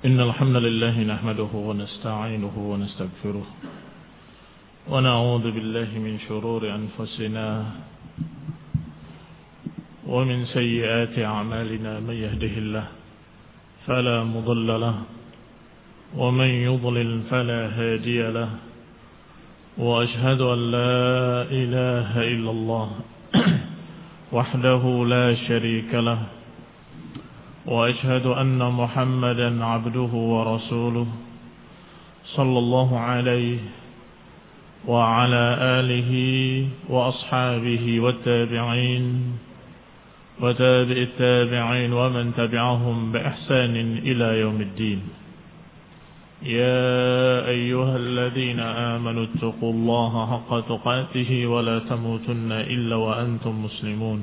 إن الحمد لله نحمده ونستعينه ونستغفره ونعوذ بالله من شرور أنفسنا ومن سيئات أعمالنا من يهده الله فلا مضل له ومن يضلل فلا هادي له وأشهد أن لا إله إلا الله وحده لا شريك له وأشهد أن محمدا عبده ورسوله صلى الله عليه وعلى آله وأصحابه والتابعين وتابع التابعين ومن تبعهم بإحسان إلى يوم الدين. يا أيها الذين آمنوا اتقوا الله حق تقاته ولا تموتن إلا وأنتم مسلمون.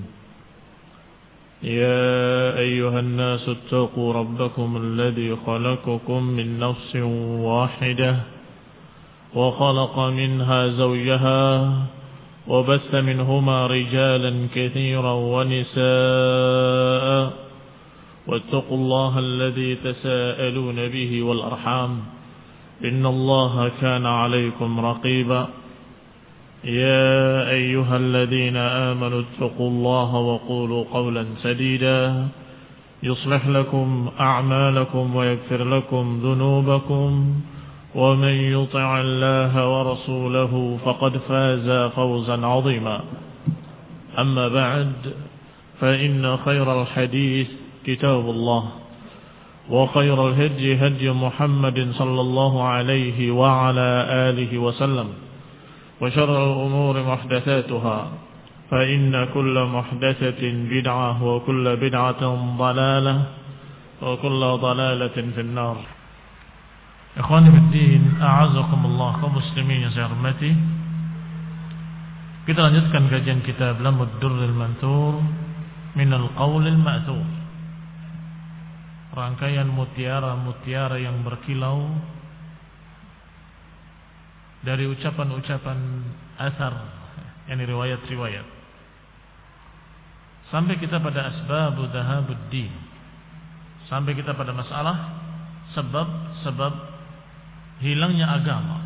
يا أيها الناس اتقوا ربكم الذي خلقكم من نفس واحدة وخلق منها زوجها وبث منهما رجالا كثيرا ونساء واتقوا الله الذي تساءلون به والأرحام إن الله كان عليكم رقيبا. يا أيها الذين آمنوا اتقوا الله وقولوا قولا سديدا يصلح لكم أعمالكم ويغفر لكم ذنوبكم ومن يطع الله ورسوله فقد فاز فوزا عظيما. أما بعد فإن خير الحديث كتاب الله وخير الهدي هدي محمد صلى الله عليه وعلى آله وسلم وشر الأمور محدثاتها فإن كل محدثة بدعة وكل بدعة ضلالة وكل ضلالة في النار. Ikhwani fiddin, a'azakumullah, kaum muslimin yang saya hormati. Kita lanjutkan kajian kitab Lamud Durril Manthur Minal Qawlil Ma'thur. Rangkaian mutiara-mutiara yang berkilau dari ucapan-ucapan asar, yang riwayat-riwayat, sampai kita pada asbabu dhahabuddin, sampai kita pada masalah sebab-sebab hilangnya agama,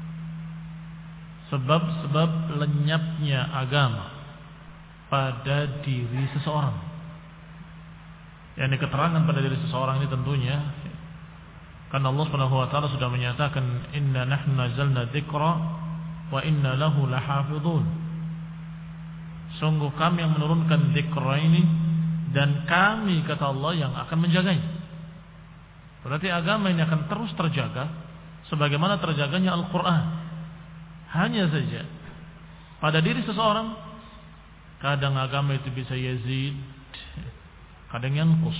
sebab-sebab lenyapnya agama pada diri seseorang. Yang keterangan pada diri seseorang ini tentunya karena Allah Subhanahu wa taala sudah menyatakan inna nahnu nazzalna dzikra wa inna lahu lahafizun. Sungguh kami yang menurunkan dzikra ini dan kami, kata Allah, yang akan menjaganya. Berarti agama ini akan terus terjaga sebagaimana terjaganya Al-Qur'an. Hanya saja pada diri seseorang kadang agama itu bisa yazid, kadang yanqus.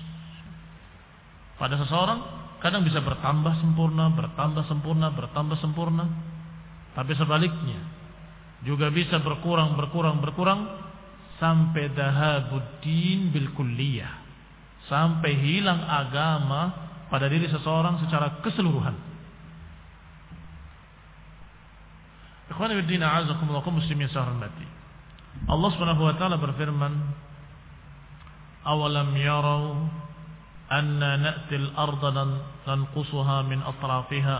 Pada seseorang kadang bisa bertambah sempurna, bertambah sempurna, bertambah sempurna. Tapi sebaliknya juga bisa berkurang sampai dhahabuddin bil kulliyah, sampai hilang agama pada diri seseorang secara keseluruhan. Ikhwani fiddin, a'azakumullah, kaum muslimin yang saya hormati. Allah Subhanahu wa taala berfirman, "Awalam yarau anna na'til arda nanqusuha min atrafiha."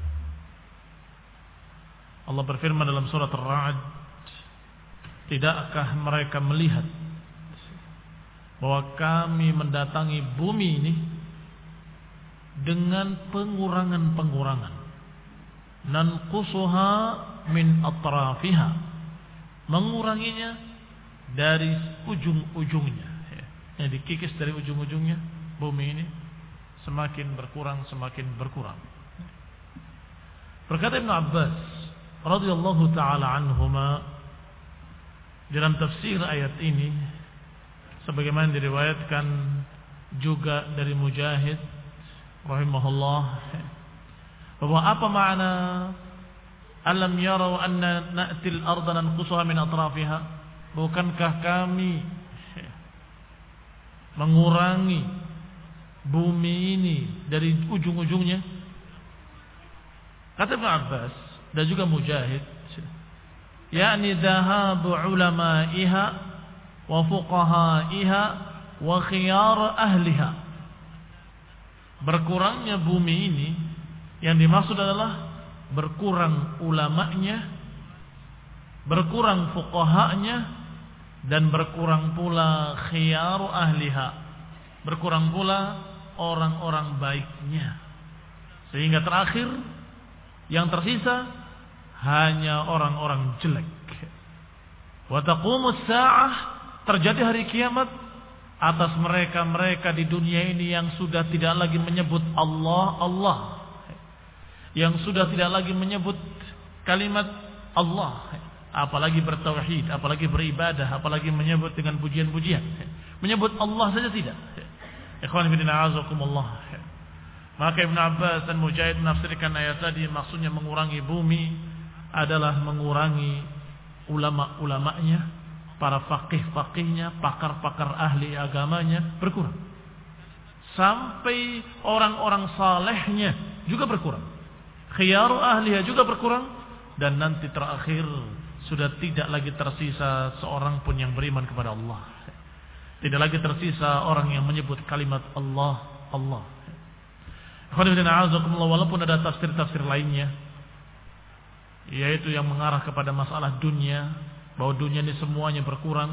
Allah berfirman dalam surat Ar-Ra'd, tidakkah mereka melihat bahwa kami mendatangi bumi ini dengan pengurangan-pengurangan, nanqusuha min atrafiha, menguranginya dari ujung-ujungnya, yang dikikis dari ujung-ujungnya. Bumi ini semakin berkurang. Berkata Ibn Abbas radhiyallahu taala anhuma dalam tafsir ayat ini, sebagaimana diriwayatkan juga dari Mujahid rahimahullah, bahwa apa makna alam yarau anna na'til arda nanqusuha min atrafiha, bukankah kami mengurangi bumi ini dari ujung-ujungnya? Kata Ibn Abbas dan juga Mujahid, yakni dhahabu ulama'iha wa fuqaha'iha wa khiyar ahliha, Berkurangnya bumi ini yang dimaksud adalah berkurang ulamanya, berkurang fuqahanya, dan berkurang pula khiyaru ahliha, berkurang pula orang-orang baiknya, sehingga terakhir yang tersisa hanya orang-orang jelek. Wa taqumus sa'ah, terjadi hari kiamat atas mereka-mereka di dunia ini yang sudah tidak lagi menyebut Allah, Allah, yang sudah tidak lagi menyebut kalimat Allah, apalagi bertauhid, apalagi beribadah, apalagi menyebut dengan pujian-pujian. Menyebut Allah saja tidak. Ikhwan fillah azakumullah. Maka Ibn Abbas dan Mujahid menafsirkan ayat tadi, maksudnya mengurangi bumi adalah mengurangi ulama-ulamanya, para faqih-faqihnya, pakar-pakar ahli agamanya berkurang. Sampai orang-orang salehnya juga berkurang. Khiyaru ahliha juga berkurang. Dan nanti terakhir sudah tidak lagi tersisa seorang pun yang beriman kepada Allah. Tidak lagi tersisa orang yang menyebut kalimat Allah, Allah. Walaupun ada tafsir-tafsir lainnya, yaitu yang mengarah kepada masalah dunia, bahwa dunia ini semuanya berkurang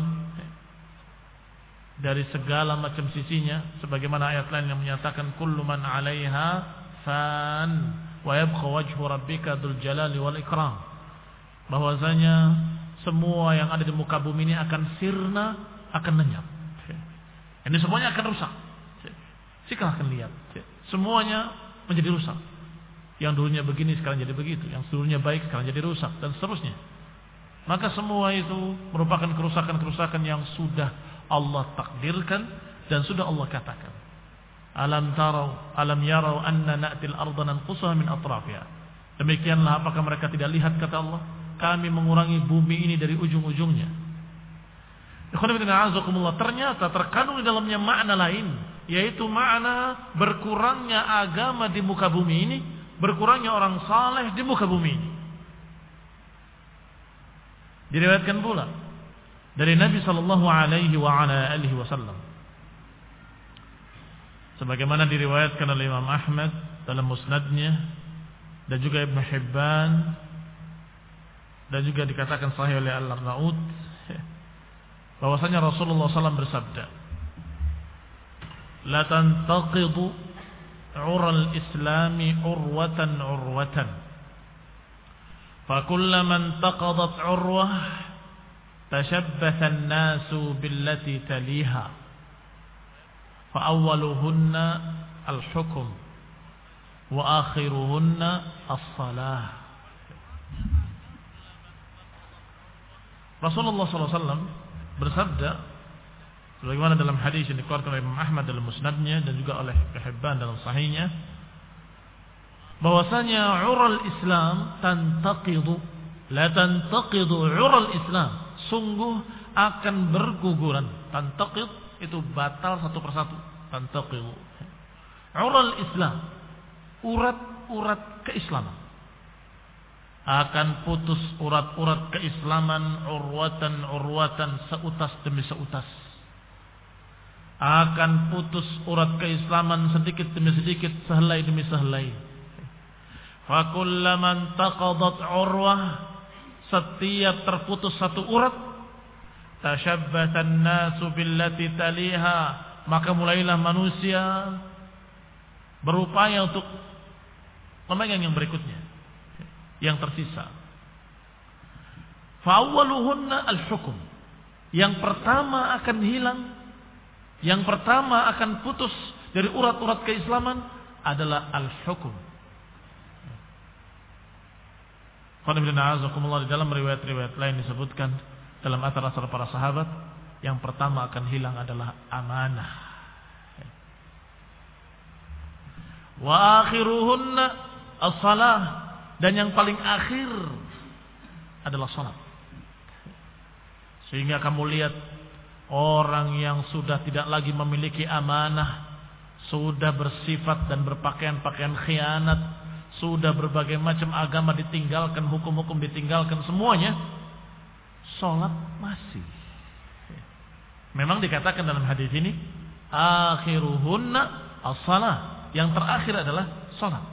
dari segala macam sisinya, sebagaimana ayat lain yang menyatakan kullu man 'alaiha fan wa yabqa wajhu rabbika dzul jalali wal ikram, bahwasanya semua yang ada di muka bumi ini akan sirna, akan lenyap. Ini semuanya akan rusak. Silahkan lihat, semuanya menjadi rusak. Yang dulunya begini sekarang jadi begitu, yang dulunya baik sekarang jadi rusak, dan seterusnya. Maka semua itu merupakan kerusakan-kerusakan yang sudah Allah takdirkan dan sudah Allah katakan. Alam yarau anna na'til arda nanqusuha min atrafiha. Demikianlah apakah mereka tidak lihat, kata Allah, kami mengurangi bumi ini dari ujung-ujungnya. Ternyata terkandung di dalamnya makna lain, yaitu makna berkurangnya agama di muka bumi ini, berkurangnya orang saleh di muka bumi ini. Diriwayatkan pula dari Nabi sallallahu alaihi wasallam, sebagaimana diriwayatkan oleh Imam Ahmad dalam musnadnya, dan juga Ibn Hibban, dan juga dikatakan sahih oleh Al-Arnaud, bahwasanya Rasulullah SAW bersabda, la tantaqidu ural islami urwatan urwatan, fakullaman taqadat urwah tashabbatha an-nasu billati taliha, fa awwaluhunna al-hukm wa akhiruhunna as-salah. Rasulullah SAW bersabda, sebagaimana dalam hadis yang dikeluarkan oleh Imam Ahmad dalam musnadnya dan juga oleh Hibban dalam sahihnya, bahwasanya ural Islam tantaqidu, la tantaqidu ural Islam, sungguh akan berguguran. Tantaqid itu batal satu persatu. Tantaqidu ural Islam, urat-urat keislaman, akan putus urat-urat keislaman, urwatan seutas demi seutas. Akan putus urat keislaman sedikit demi sedikit, sehelai demi sehelai. Fakullaman taqadat urwah, setiap terputus satu urat, tashabbathan nasu billati taliha, maka mulailah manusia berupaya untuk memegang yang berikutnya, yang tersisa. Fa'awwaluhunna al-hukm, yang pertama akan hilang, yang pertama akan putus dari urat-urat keislaman adalah al-hukm. Di dalam riwayat-riwayat lain disebutkan dalam asar-asar para sahabat, yang pertama akan hilang adalah amanah. Wa akhiruhunna as-salah, dan yang paling akhir adalah salat. Sehingga kamu lihat orang yang sudah tidak lagi memiliki amanah, sudah bersifat dan berpakaian-pakaian khianat, sudah berbagai macam agama ditinggalkan, hukum-hukum ditinggalkan semuanya, salat masih. Memang dikatakan dalam hadis ini akhiruhunna as-salah, Yang terakhir adalah salat.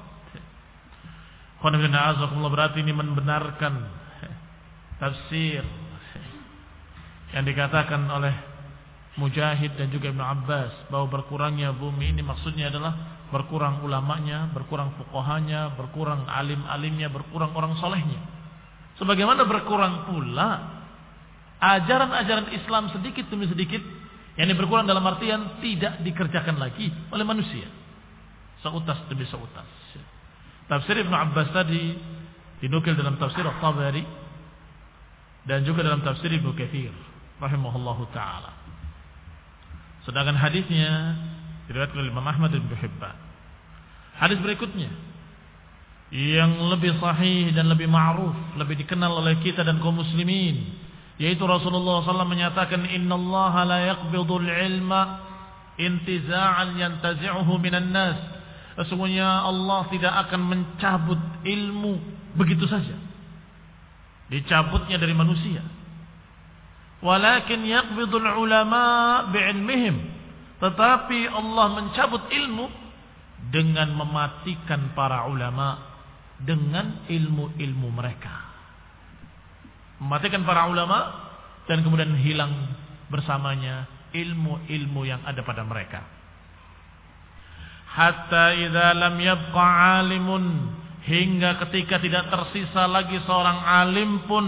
Berarti ini membenarkan tafsir yang dikatakan oleh Mujahid dan juga Ibnu Abbas bahwa berkurangnya bumi ini maksudnya adalah berkurang ulamanya, berkurang fuqahanya, berkurang alim-alimnya, berkurang orang solehnya. Sebagaimana berkurang pula ajaran-ajaran Islam sedikit demi sedikit, yang berkurang dalam artian tidak dikerjakan lagi oleh manusia, seutas demi seutas. Tafsir Ibnu Abbas tadi dinukil dalam tafsir At-Tabari dan juga dalam tafsir Ibnu Katsir rahimahullahu taala. Sedangkan hadisnya diriwayatkan oleh Imam Ahmad dan Ibnu Hibban. Hadis berikutnya yang lebih sahih dan lebih ma'ruf, lebih dikenal oleh kita dan kaum muslimin, yaitu Rasulullah SAW menyatakan innallaha la yaqbidul ilma intiza'an yantazi'uhu minan nas. Sesungguhnya Allah tidak akan mencabut ilmu begitu saja, dicabutnya dari manusia. Walakin yaqbidul ulama bi'ilmihim, tetapi Allah mencabut ilmu dengan mematikan para ulama dengan ilmu-ilmu mereka. Mematikan para ulama dan kemudian hilang bersamanya ilmu-ilmu yang ada pada mereka. Hatta idza lam yabqa alimun, hingga ketika tidak tersisa lagi seorang alim pun,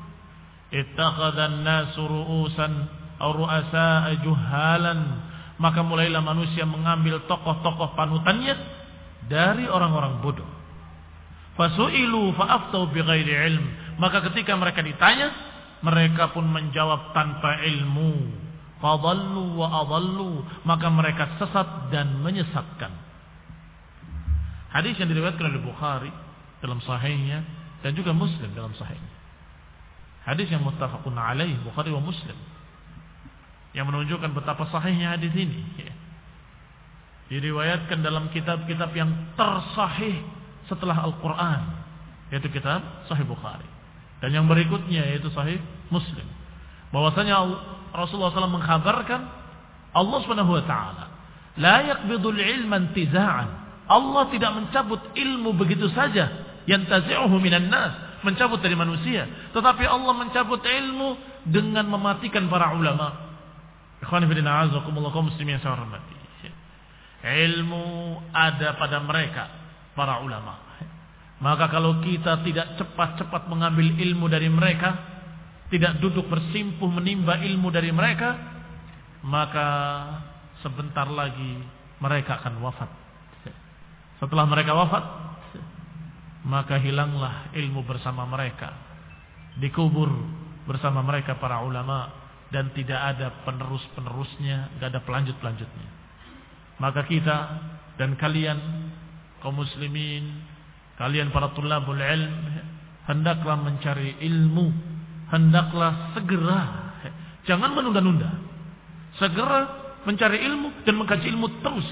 ittakhadhan nasu ru'usan aw ru'asa juhalan, maka mulailah manusia mengambil tokoh-tokoh panutannya dari orang-orang bodoh. Fasu'ilu fa'aftau bighairi ilm, maka ketika mereka ditanya, mereka pun menjawab tanpa ilmu. Fadallu wa adallu, maka mereka sesat dan menyesatkan. Hadis yang diriwayatkan oleh Bukhari dalam sahihnya dan juga Muslim dalam sahihnya. Hadis yang muttafaqun alaih Bukhari wa Muslim, yang menunjukkan betapa sahihnya hadis ini. Diriwayatkan dalam kitab-kitab yang tersahih setelah Al-Quran, yaitu kitab Sahih Bukhari, dan yang berikutnya yaitu Sahih Muslim. Bahwasanya Rasulullah SAW mengkhabarkan Allah Subhanahu wa taala la yaqbidul ilma intiza'an. Allah tidak mencabut ilmu begitu saja, yantazi'uhu minan nas, mencabut dari manusia, tetapi Allah mencabut ilmu dengan mematikan para ulama. Ikhwan fillah azakumullah kaum muslimin yang saya hormati. Ilmu ada pada mereka para ulama. Maka kalau kita tidak cepat-cepat mengambil ilmu dari mereka, tidak duduk bersimpuh menimba ilmu dari mereka, maka sebentar lagi mereka akan wafat. Setelah mereka wafat, maka hilanglah ilmu bersama mereka, dikubur bersama mereka para ulama, dan tidak ada penerus-penerusnya, tidak ada pelanjut-pelanjutnya. Maka kita dan kalian kaum muslimin, kalian para tulabul ilm, hendaklah mencari ilmu, hendaklah segera, jangan menunda-nunda, segera mencari ilmu dan mengkaji ilmu terus.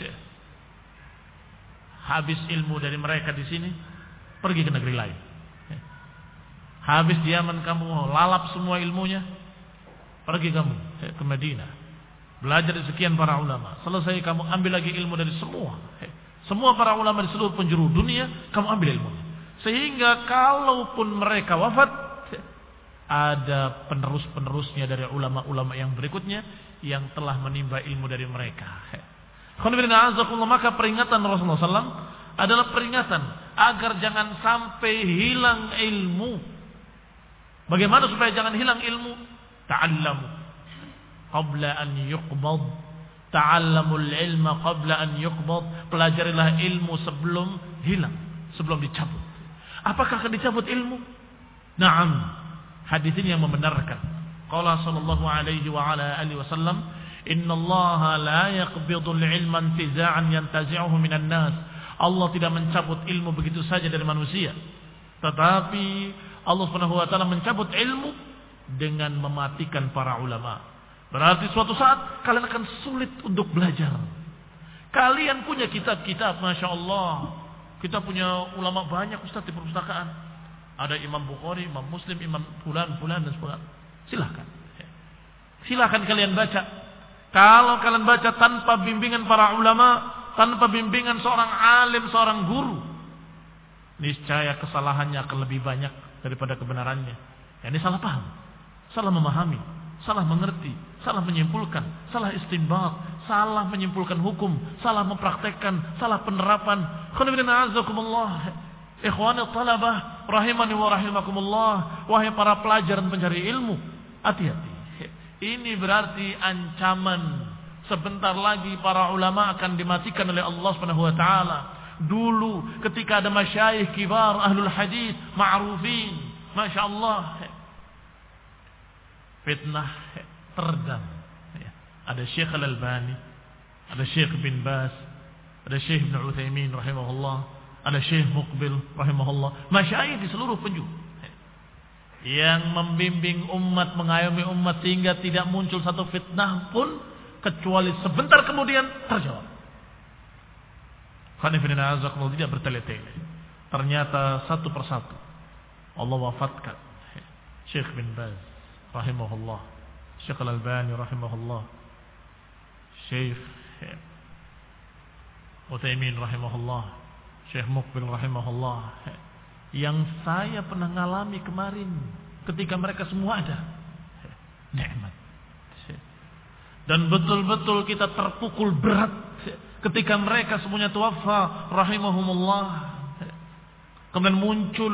Habis ilmu dari mereka di sini, pergi ke negeri lain. Habis di Yaman kamu lalap semua ilmunya, pergi kamu ke Madinah, belajar dari sekian para ulama. Selesai kamu ambil lagi ilmu dari semua para ulama di seluruh penjuru dunia, kamu ambil ilmunya. Sehingga kalaupun mereka wafat, ada penerus-penerusnya dari ulama-ulama yang berikutnya yang telah menimba ilmu dari mereka. Maka peringatan Rasulullah SAW adalah peringatan agar jangan sampai hilang ilmu. Bagaimana supaya jangan hilang ilmu? Ta'allamu qabla an yuqbad. Ta'allamul ilma qabla an yuqbad. Pelajarilah ilmu sebelum hilang, sebelum dicabut. Apakah akan dicabut ilmu? Naam. Hadis ini yang membenarkan. Qala sallallahu alaihi wa ala alihi wasallam, innallaha la yaqbidul ilma intiza'an yantazi'uhu minan nas. Allah tidak mencabut ilmu begitu saja dari manusia, tetapi Allah Subhanahu wa taala mencabut ilmu dengan mematikan para ulama. Berarti suatu saat kalian akan sulit untuk belajar. Kalian punya kitab-kitab, Masya Allah. Kita punya ulama banyak Ustaz di perpustakaan. Ada Imam Bukhari, Imam Muslim, Imam Fulan dan Fulan. Silahkan kalian baca. Kalau kalian baca tanpa bimbingan para ulama, tanpa bimbingan seorang alim, seorang guru, niscaya kesalahannya akan lebih banyak daripada kebenarannya. Ini salah paham, salah memahami, salah mengerti, salah menyimpulkan, salah istinbat, salah menyimpulkan hukum, salah mempraktekkan, salah penerapan. Ikhwani talabah rahimani wa rahimakumullah, wahai para pelajar dan pencari ilmu, hati-hati. Ini berarti ancaman. Sebentar lagi para ulama akan dimatikan oleh Allah Subhanahu wa taala. Dulu ketika ada masyayikh kibar ahlul hadis ma'rufin, masyaallah, fitnah teredam. Ada Syekh Al-Albani, ada Syekh bin Baz, ada Syekh Ibn Utsaimin rahimahullah, ada Syekh Muqbil rahimahullah, masyayikh di seluruh penjuru yang membimbing umat, mengayomi umat sehingga tidak muncul satu fitnah pun kecuali sebentar kemudian terjawab. Khanifidina azakumullah, tidak bertele-tele. Ternyata satu persatu Allah wafatkan Syekh bin Baz rahimahullah, Syekh Al-Albani rahimahullah, Syekh Utsaimin rahimahullah, Syekh Muqbil rahimahullah, yang saya pernah ngalami kemarin ketika mereka semua ada. Nikmat. Dan betul-betul kita terpukul berat ketika mereka semuanya tuwaffa rahimahumullah. Kemudian muncul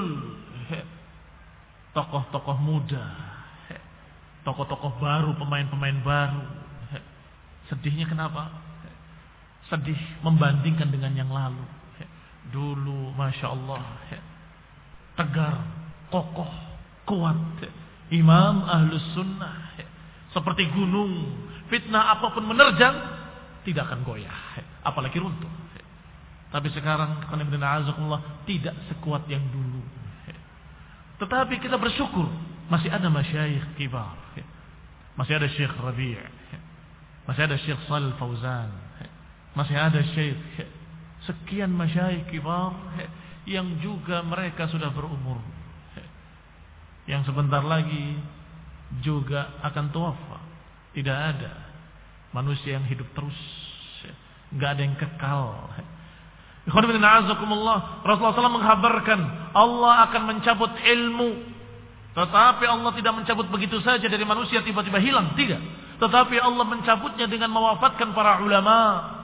tokoh-tokoh muda, tokoh-tokoh baru, pemain-pemain baru. Sedihnya kenapa? Sedih membandingkan dengan yang lalu. Dulu Masya Allah, tegar, kokoh, kuat, imam ahlus sunnah, seperti gunung. Fitnah apapun menerjang tidak akan goyah, apalagi runtuh. Tapi sekarang tidak sekuat yang dulu. Tetapi kita bersyukur masih ada masyayikh kibar, masih ada Syekh Rabi', masih ada Syekh Shalih Fauzan, masih ada Syekh sekian masyayikh kibar yang juga mereka sudah berumur, yang sebentar lagi juga akan tuwaffa. Tidak ada manusia yang hidup terus, enggak ada yang kekal. Rasulullah SAW menghabarkan Allah akan mencabut ilmu, tetapi Allah tidak mencabut begitu saja dari manusia tiba-tiba hilang, tidak. Tetapi Allah mencabutnya dengan mewafatkan para ulama.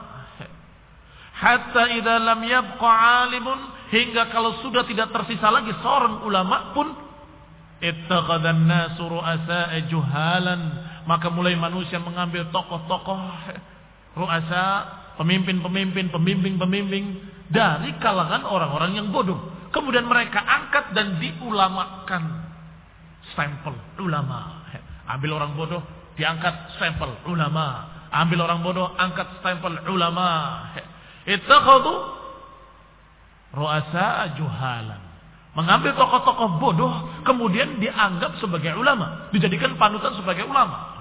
Hatta idza lam yabqa 'alimun, hingga kalau sudah tidak tersisa lagi seorang ulama pun, ittakhadhan nasu ru'asa'a juhalan, maka mulai manusia mengambil tokoh-tokoh ru'asa, pemimpin-pemimpin, pembimbing-pembimbing dari kalangan orang-orang yang bodoh. Kemudian mereka angkat dan diulamakan. Stempel ulama. Ambil orang bodoh, diangkat stempel ulama. Ambil orang bodoh, angkat stempel ulama. Ittakhadhu ru'asa'a juhalan. Mengambil tokoh-tokoh bodoh kemudian dianggap sebagai ulama, dijadikan panutan sebagai ulama.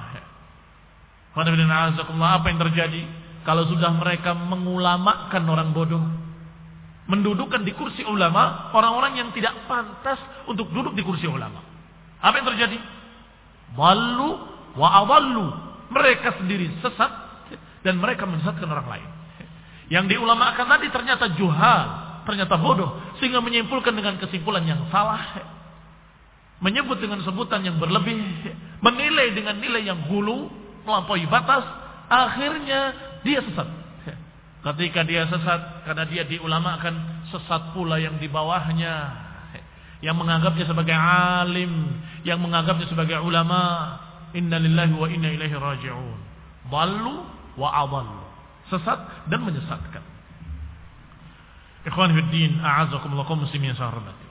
Apa yang terjadi kalau sudah mereka mengulamakan orang bodoh, mendudukkan di kursi ulama orang-orang yang tidak pantas untuk duduk di kursi ulama? Apa yang terjadi? Wallu wa adallu. Mereka sendiri sesat dan mereka menyesatkan orang lain. Yang diulamakan tadi ternyata juhal, ternyata bodoh, sehingga menyimpulkan dengan kesimpulan yang salah, menyebut dengan sebutan yang berlebih, menilai dengan nilai yang hulu, melampaui batas, akhirnya dia sesat. Ketika dia sesat karena dia diulamakan, sesat pula yang di bawahnya, yang menganggapnya sebagai alim, yang menganggapnya sebagai ulama. Inna lillahi wa inna ilaihi raji'un. Dallu wa adallu, sesat dan menyesatkan. Ikhwan fiddin, a'azakumullah kaum muslimin yang saya hormati.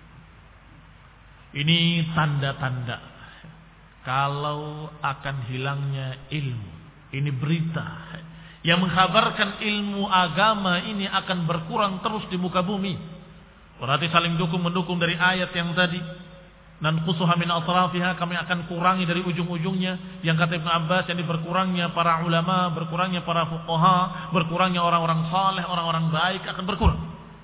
Ini tanda-tanda kalau akan hilangnya ilmu. Ini berita yang mengkhabarkan ilmu agama ini akan berkurang terus di muka bumi. Berarti saling dukung-mendukung dari ayat yang tadi. Nanqusuha min atrafiha, kami akan kurangi dari ujung-ujungnya. Yang kata Ibn Abbas, yang berkurangnya para ulama, berkurangnya para fuqaha, berkurangnya orang-orang saleh, orang-orang baik akan berkurang.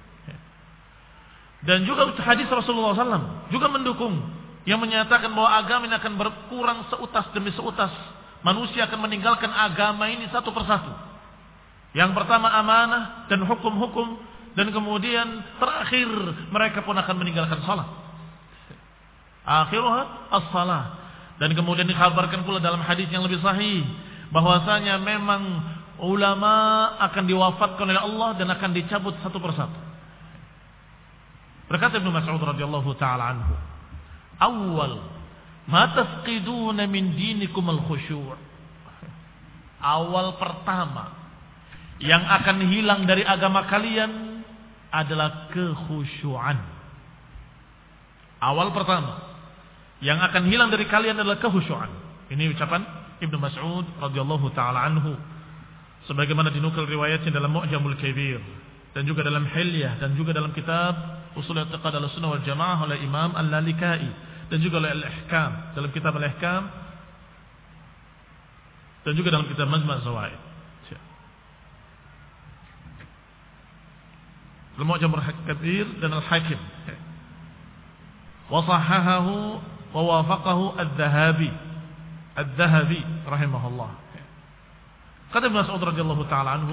Dan juga hadis Rasulullah SAW juga mendukung, yang menyatakan bahwa agama ini akan berkurang seutas demi seutas. Manusia akan meninggalkan agama ini satu persatu. Yang pertama amanah dan hukum-hukum, dan kemudian terakhir mereka pun akan meninggalkan salat. Akhiruha as-salah. Dan kemudian dikabarkan pula dalam hadis yang lebih sahih bahwasanya memang ulama akan diwafatkan oleh Allah dan akan dicabut satu persatu. Berkata Ibnu Mas'ud radhiyallahu taala anhu, "Awwal ma tafqiduna min dinikum al-khusyu'." Awal pertama yang akan hilang dari agama kalian adalah kekhusyuan. Awal pertama yang akan hilang dari kalian adalah kekhusyuan. Ini ucapan Ibnu Mas'ud radhiyallahu taala anhu, sebagaimana dinukil riwayatnya dalam Mu'jamul Kabir dan juga dalam Hilyah dan juga dalam kitab Ushul I'tiqad Ahlussunnah wal Jamaah oleh Imam Al-Lalikai dan juga oleh Al-Ihkam dalam kitab Al-Ihkam dan juga dalam kitab Majma' Zawaid. Al-Mu'jamul Kabir dan Al-Hakim. Wa sahahahu wa wafaqahu Adz-Dzahabi rahimahullah. Kata Ibnu Mas'ud radhiyallahu taala anhu,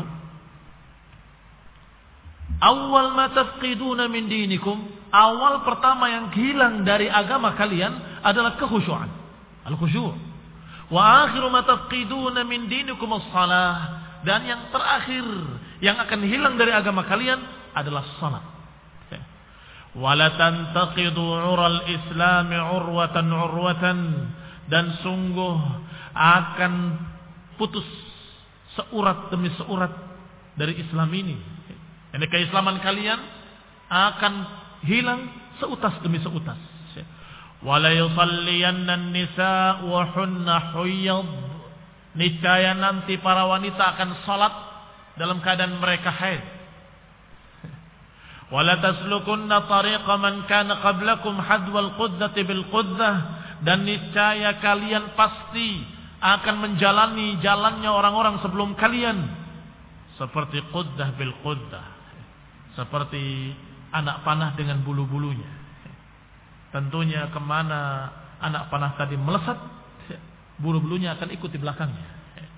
awal ma tafqiduna min dinikum, awal pertama yang hilang dari agama kalian adalah kekhusyuan, al-khusyu'. Wa akhiru ma tafqiduna min dinikum as-salah, dan yang terakhir yang akan hilang dari agama kalian adalah salat. Wala tantaqidu 'ural islam 'urwatan, dan sungguh akan putus seurat demi seurat dari Islam ini. Ini keislaman kalian akan hilang seutas demi seutas. Wala yusalliyanna an-nisa wa hunna huyyad, niscaya nanti para wanita akan salat dalam keadaan mereka haid. Wala taslukunna tariqa man kana qablakum hadwal quddati bil quddah, dan niscaya kalian pasti akan menjalani jalannya orang-orang sebelum kalian seperti quddah bil quddah, seperti anak panah dengan bulu-bulunya. Tentunya kemana anak panah tadi melesat, bulu-bulunya akan ikut di belakangnya.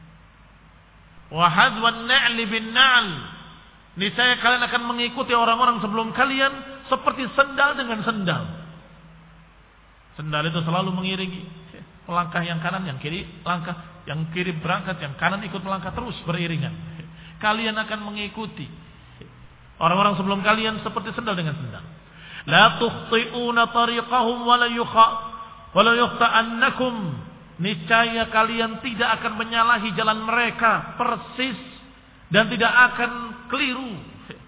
Wa hadwan na'li bin na'l, niscaya kalian akan mengikuti orang-orang sebelum kalian seperti sendal dengan sendal. Sendal itu selalu mengiringi langkah yang kanan, yang kiri langkah, yang kiri berangkat, yang kanan ikut melangkah, terus beriringan. Kalian akan mengikuti orang-orang sebelum kalian seperti sendal dengan sendal. La tukhti'una tariqahum wa la yukhta'annakum, niscaya kalian tidak akan menyalahi jalan mereka persis dan tidak akan keliru.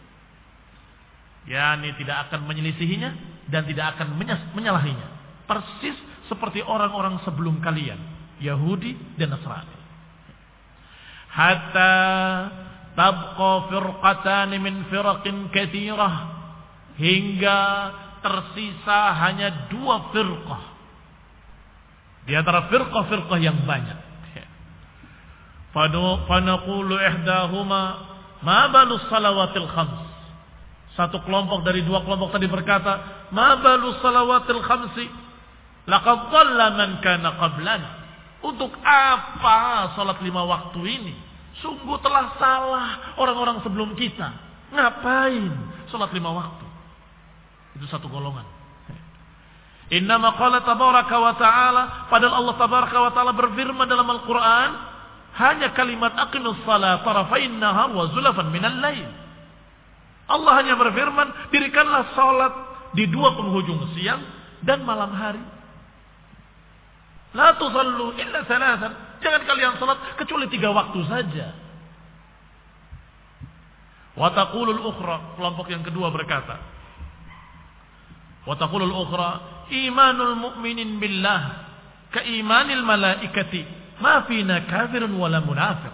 Yani tidak akan menyelisihinya dan tidak akan menyalahinya. Persis seperti orang-orang sebelum kalian, Yahudi dan Nasrani. Hatta tabqa firqatan min firaqin katsirah, hingga tersisa hanya 2 firqah di antara firqah-firqah yang banyak. Fanaqulu ihdahuma ma balu salawatil khams. Satu kelompok dari 2 kelompok tadi berkata, ma balu salawatil khamsi laqad dhalla man kana qablana. Untuk apa salat 5 waktu ini? Sungguh telah salah orang-orang sebelum kita. Ngapain salat 5 waktu? Itu satu golongan. Innama qala tabaraka wa ta'ala, padahal Allah tabaraka wa ta'ala berfirman dalam Al-Quran hanya kalimat aqimus salat tarafain nahar wa zulafan minal lail. Allah hanya berfirman, dirikanlah salat di 2 penghujung siang dan malam hari. La tusallu illa salasan, jangan kalian salat kecuali 3 waktu saja. Wa taqulul ukhra, kelompok yang kedua berkata, wa taqulul ukhra imanul mu'minin billah ka imanil malaikati ma fina kafirun wala munafiq.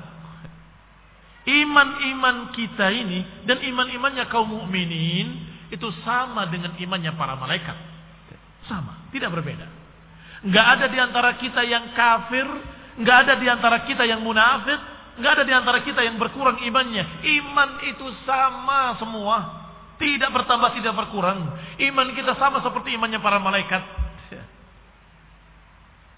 Iman-iman kita ini dan iman-imannya kaum mukminin itu sama dengan imannya para malaikat. Sama, tidak berbeda. Enggak ada di antara kita yang kafir, enggak ada di antara kita yang munafik, enggak ada di antara kita yang berkurang imannya. Iman itu sama semua, tidak bertambah, tidak berkurang. Iman kita sama seperti imannya para malaikat.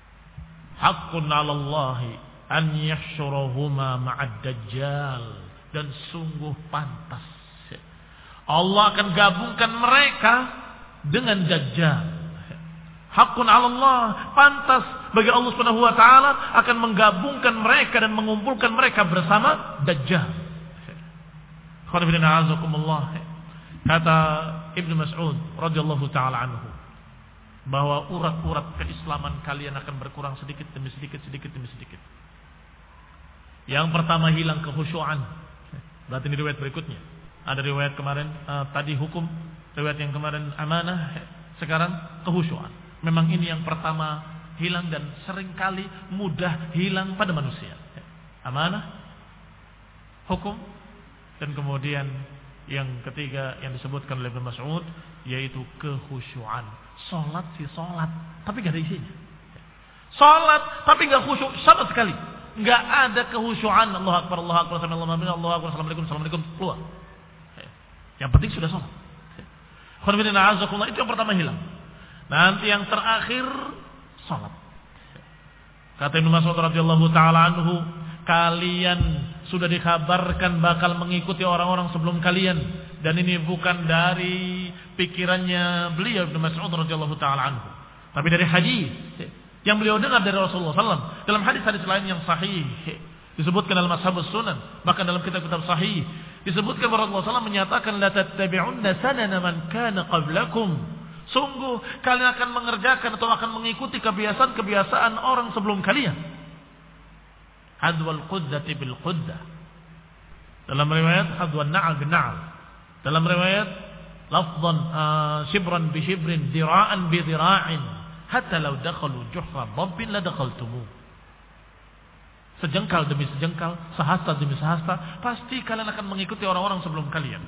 Haqqun 'alallahi an yahsyurahuma ma'ad dajjal, dan sungguh pantas. Allah akan gabungkan mereka dengan Dajjal. Hakun 'ala Allah, pantas bagi Allah Subhanahu wa taala akan menggabungkan mereka dan mengumpulkan mereka bersama Dajjal. Kata Ibnu Mas'ud radhiyallahu taala anhu bahwa urat-urat keislaman kalian akan berkurang sedikit demi sedikit, sedikit demi sedikit. Yang pertama hilang kekhusyuan. Berarti ini riwayat berikutnya. Ada riwayat kemarin tadi hukum, riwayat yang kemarin amanah, sekarang kekhusyuan. Memang ini yang pertama hilang dan seringkali mudah hilang pada manusia. Amanah, hukum, dan kemudian yang ketiga yang disebutkan oleh Ibnu Mas'ud yaitu kekhusyuan. Salat sih salat, tapi gak ada isinya. Salat tapi gak khusyuk sama sekali. Gak ada kekhusyuan. Allahu Akbar, Allahu Akbar, Allahu Akbar, Assalamualaikum, keluar. Yang penting sudah salat. Itu yang pertama hilang. Nanti yang terakhir salat. Kata Ibnu Mas'ud radhiyallahu taala anhu, kalian sudah dikabarkan bakal mengikuti orang-orang sebelum kalian, dan ini bukan dari pikirannya beliau Ibnu Mas'ud radhiyallahu taala anhu, tapi dari hadis yang beliau dengar dari Rasulullah SAW. Dalam hadis-hadis lain yang sahih disebutkan dalam Ashabus Sunan, bahkan dalam kitab-kitab sahih disebutkan bahwa Rasulullah SAW menyatakan la tattabi'unna sanana man kana qablakum. Sungguh kalian akan mengerjakan atau akan mengikuti kebiasaan-kebiasaan orang sebelum kalian. Hadwal quddati bil quddah. Dalam riwayat hadwan na'al bin na'al. Dalam riwayat lafdhan shibran bi shibrin, dira'an bi dira'in, hatta law dakhalu juhra dabbin la dakhaltumu. Sejengkal demi sejengkal, sehasta demi sehasta, pasti kalian akan mengikuti orang-orang sebelum kalian.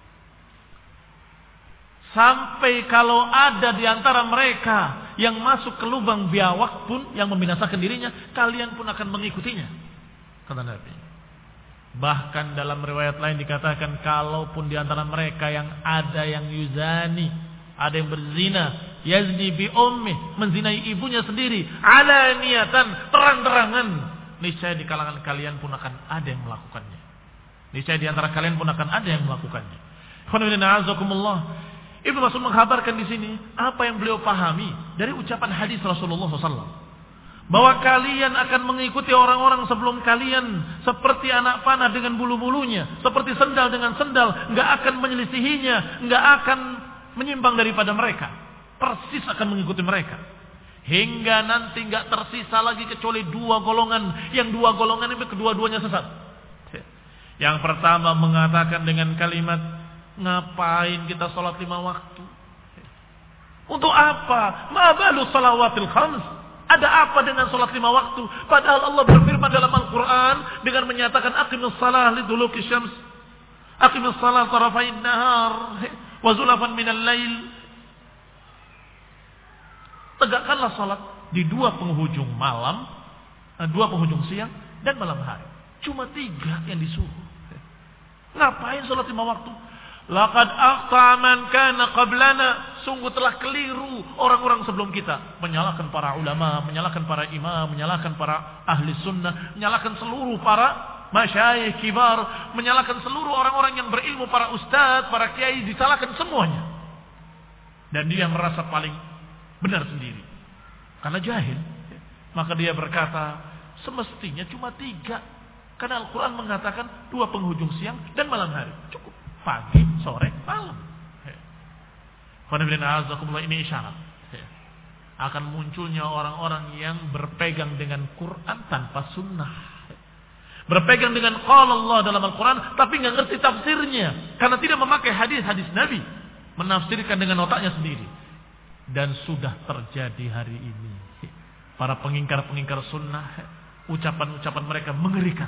Sampai kalau ada di antara mereka yang masuk ke lubang biawak pun yang membinasakan dirinya, kalian pun akan mengikutinya, kata Nabi. Bahkan dalam riwayat lain dikatakan, kalaupun di antara mereka yang ada yang yuzani, ada yang berzina, yazni bi ummi, menzinai ibunya sendiri, ala niatan, terang-terangan, niscaya di kalangan kalian pun akan ada yang melakukannya. Niscaya di antara kalian pun akan ada yang melakukannya. Ibnu Mas'ud mengkhabarkan di sini apa yang beliau pahami dari ucapan hadis Rasulullah SAW, bahwa kalian akan mengikuti orang-orang sebelum kalian seperti anak panah dengan bulu-bulunya, seperti sendal dengan sendal, nggak akan menyelisihinya, nggak akan menyimpang daripada mereka, persis akan mengikuti mereka, hingga nanti nggak tersisa lagi kecuali dua golongan, yang dua golongan ini kedua-duanya sesat. Yang pertama mengatakan dengan kalimat, ngapain kita sholat 5 waktu? Untuk apa? Ma balu salawatil khams? Ada apa dengan sholat 5 waktu? Padahal Allah berfirman dalam Al-Quran dengan menyatakan aqimus salah liduluki syams, aqimus salah tarafain nahar wa zulafan minal lail. Tegakkanlah sholat di dua penghujung malam, dua penghujung siang dan malam hari. Cuma 3 yang disuruh. Ngapain sholat 5 waktu? Laqad akhta man kana qablana, sungguh telah keliru orang-orang sebelum kita, menyalahkan para ulama, menyalahkan para imam, menyalahkan para ahli sunnah, menyalahkan seluruh para masyayikh kibar, menyalahkan seluruh orang-orang yang berilmu, para ustaz, para kiai, disalahkan semuanya. Dan dia merasa paling benar sendiri karena jahil. Maka dia berkata, semestinya cuma 3, karena Al-Quran mengatakan 2 penghujung siang dan malam hari, cukup. Pagi, sore, malam. Ini isyarat akan munculnya orang-orang yang berpegang dengan Quran tanpa sunnah, berpegang dengan qala Allah dalam Al-Quran tapi nggak ngerti tafsirnya karena tidak memakai hadis-hadis Nabi, menafsirkan dengan otaknya sendiri. Dan sudah terjadi hari ini. Para pengingkar-pengingkar sunnah, ucapan-ucapan mereka mengerikan.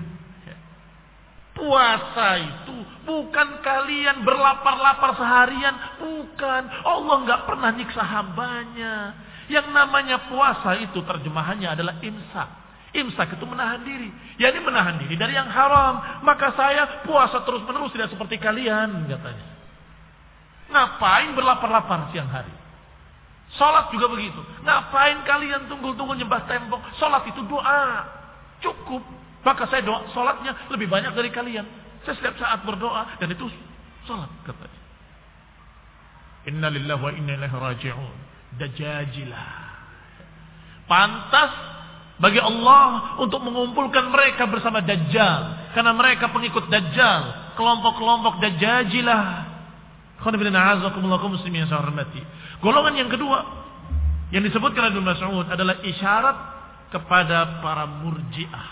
Puasa itu bukan kalian berlapar-lapar seharian, bukan. Allah nggak pernah nyiksa hambanya. Yang namanya puasa itu terjemahannya adalah imsak. Imsak itu menahan diri. Yani menahan diri dari yang haram. Maka saya puasa terus-menerus, tidak seperti kalian, katanya. Ngapain berlapar-lapar siang hari? Salat juga begitu. Ngapain kalian tunggu-tunggu nyembah tembok? Salat itu doa. Cukup. Maka saya doa, salatnya lebih banyak dari kalian. Saya setiap saat berdoa dan itu salat katanya. Inna lillahi wa inna ilaihi raji'un. Dajajilah. Pantas bagi Allah untuk mengumpulkan mereka bersama Dajjal. Karena mereka pengikut Dajjal. Kelompok-kelompok Dajajilah. Muslimin yang saya hormati. Golongan yang kedua yang disebutkan oleh Ibnu Mas'ud adalah isyarat kepada para murji'ah.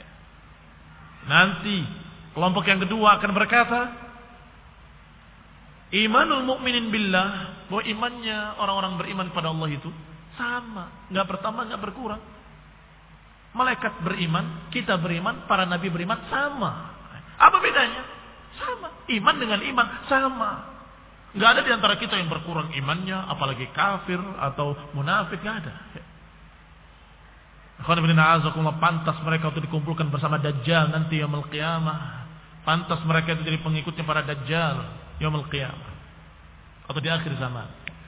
Nanti kelompok yang kedua akan berkata, imanul mu'minin billah, bahwa imannya orang-orang beriman pada Allah itu sama, enggak bertambah, enggak berkurang. Malaikat beriman, kita beriman, para nabi beriman sama. Apa bedanya? Sama. Iman dengan iman sama. Enggak ada di antara kita yang berkurang imannya, apalagi kafir atau munafik, enggak ada. Pantas mereka untuk dikumpulkan bersama Dajjal nanti yaumul qiyamah. Pantas mereka itu jadi pengikutnya para Dajjal yaumul qiyamah atau di akhir zaman.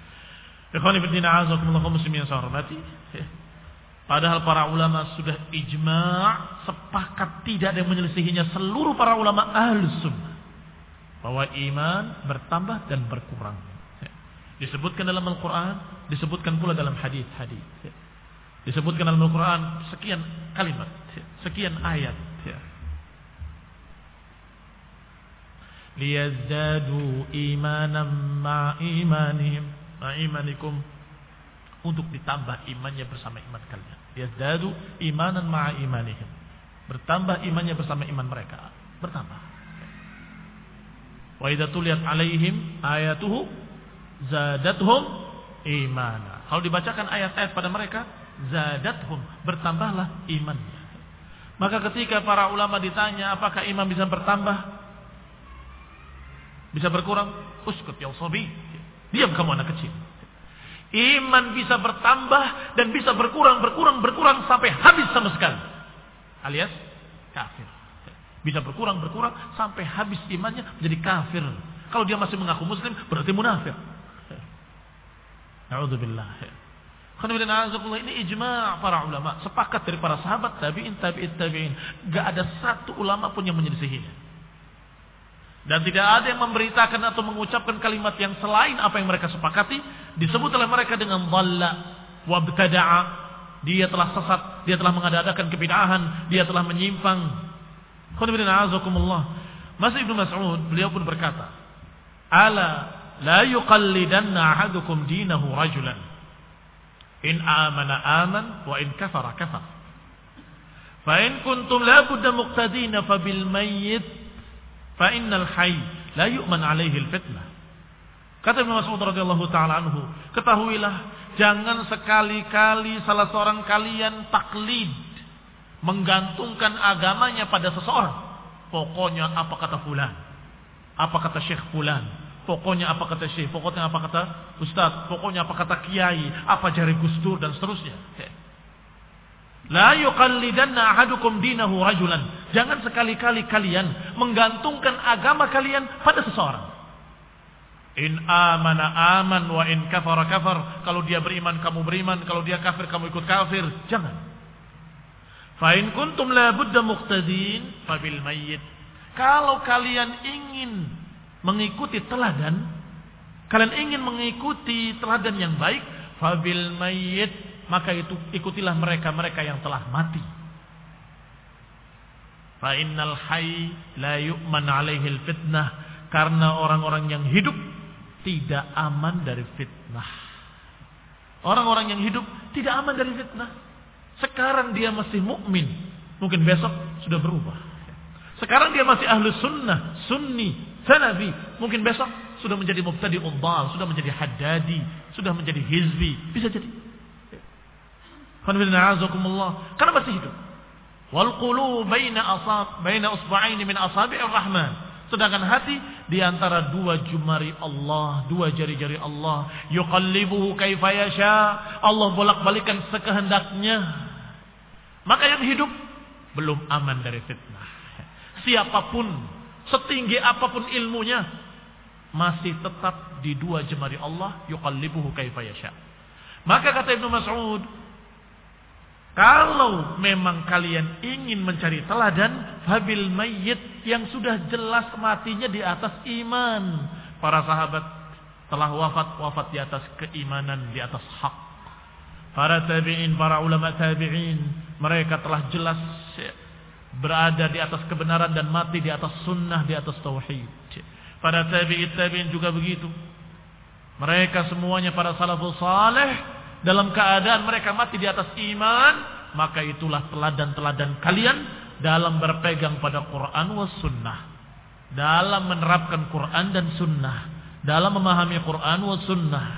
Muslimin yang saya hormati. Padahal para ulama sudah ijma', sepakat, tidak ada yang menyelisihinya, seluruh para ulama ahlus sunnah, bahwa iman bertambah dan berkurang. Disebutkan dalam Al-Quran, disebutkan pula dalam hadis-hadis. Disebutkan dalam Al-Quran sekian kalimat, sekian ayat. Liyazdadu imanan ma'imanikum, untuk ditambah imannya bersama iman kalian. Liyazdadu imanan ma'imanihim, bertambah imannya bersama iman mereka, bertambah. Wa idza tuliyat alaihim ayatuhu zadatuhum imana. Kalau dibacakan ayat-ayat pada mereka, zadathum, bertambahlah imannya. Maka ketika para ulama ditanya apakah iman bisa bertambah, bisa berkurang, uskut ya sabi, diam kamu anak kecil. Iman bisa bertambah dan bisa berkurang sampai habis sama sekali, alias kafir. Bisa berkurang sampai habis imannya, menjadi kafir. Kalau dia masih mengaku muslim, berarti munafik. A'udzubillah. Ini ijma' para ulama, sepakat dari para sahabat, tabi'in. Gak ada satu ulama pun yang menyelisihinya. Dan tidak ada yang memberitakan atau mengucapkan kalimat yang selain apa yang mereka sepakati. Disebut oleh mereka dengan dhalla wa ibtada'a. Dia telah sesat, dia telah mengadakan kebid'ahan, dia telah menyimpang. Masih Ibnu Mas'ud, beliau pun berkata, ala la yuqallidanna ahadukum dinahu rajulan in amana aman wa in kafara kafar. Fa in kuntum la budda muqtadina fa bil mayyit fa innal hayy la yu'man alaihi al fitnah. Kata Ibnu Mas'ud radhiyallahu taala anhu, ketahuilah jangan sekali-kali salah seorang kalian taklid, menggantungkan agamanya pada seseorang. Pokoknya apa kata fulan, apa kata syekh fulan, pokoknya apa kata syekh, pokoknya apa kata ustaz, pokoknya apa kata kiai, apa jari Gus Dur dan seterusnya. La yuqallidanna ahadukum dinahu rajulan. Jangan sekali-kali kalian menggantungkan agama kalian pada seseorang. In amana aman wa in kafara kafar. Kalau dia beriman kamu beriman, kalau dia kafir kamu ikut kafir. Jangan. Fa in kuntum la budda muqtadin fa bil mayyit. Kalau kalian ingin mengikuti teladan, kalian ingin mengikuti teladan yang baik, fa bil mayyit, maka itu ikutilah mereka-mereka yang telah mati. Fa innal hayy la yu'man alaihi al fitnah, karena orang-orang yang hidup tidak aman dari fitnah. Orang-orang yang hidup tidak aman dari fitnah. Sekarang dia masih mukmin, mungkin besok sudah berubah. Sekarang dia masih ahlu sunnah, sunni, salafi, mungkin besok sudah menjadi mubtadi'un dhal, sudah menjadi haddadi, sudah menjadi hizbi, bisa jadi. Karena masih hidup. Wal qulub baina usba'ain min asabi'ir rahman. Sedangkan hati di antara dua jemari Allah, dua jari-jari Allah. Yuqallibuhu kaifa yasha. Allah bolak-balikan sekehendaknya. Maka yang hidup belum aman dari fitnah. Siapapun, setinggi apapun ilmunya, masih tetap di dua jemari Allah. Yuqallibuhu kaifa yasha. Maka kata Ibnu Mas'ud, kalau memang kalian ingin mencari teladan, fabil mayyit, yang sudah jelas matinya di atas iman. Para sahabat telah wafat di atas keimanan, di atas hak. Para tabi'in, para ulama tabi'in, mereka telah jelas berada di atas kebenaran dan mati di atas sunnah, di atas tauhid. Para tabi'in juga begitu. Mereka semuanya para salafus saleh dalam keadaan mereka mati di atas iman, maka itulah teladan-teladan kalian dalam berpegang pada Quran was sunnah, dalam menerapkan Quran dan sunnah, dalam memahami Quran was sunnah.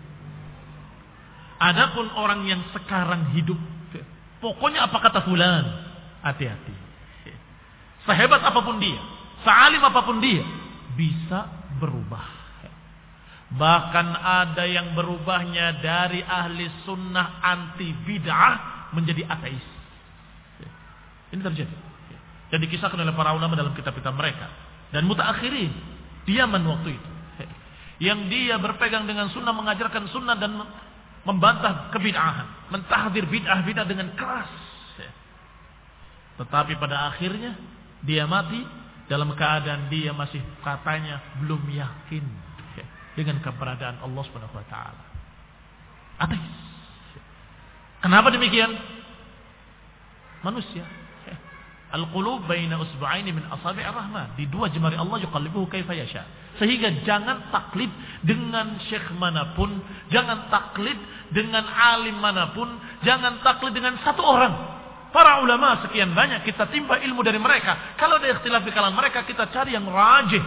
Adapun orang yang sekarang hidup, pokoknya apa kata fulan, hati-hati. Sehebat apapun dia, sealim apapun dia, bisa berubah. Bahkan ada yang berubahnya dari ahli sunnah anti bid'ah menjadi ateis. Ini terjadi. Dan dikisahkan oleh para ulama dalam kitab-kitab mereka. Dan mutaakhirin di Yaman waktu itu, yang dia berpegang dengan sunnah, mengajarkan sunnah dan membantah kebid'ahan, mentahdir bid'ah-bid'ah dengan keras. Tetapi pada akhirnya dia mati dalam keadaan dia masih katanya belum yakin dengan keberadaan Allah Subhanahu wa taala. Ateis. Kenapa demikian? Manusia. Al-qulub baina usbu'aini min asabi'ir rahman. Di dua jemari Allah yuqallibuhu kaifa yasha. Sehingga jangan taklid dengan syekh manapun, jangan taklid dengan alim manapun, jangan taklid dengan satu orang. Para ulama sekian banyak, kita timba ilmu dari mereka. Kalau ada ikhtilaf di kalangan mereka, kita cari yang rajih.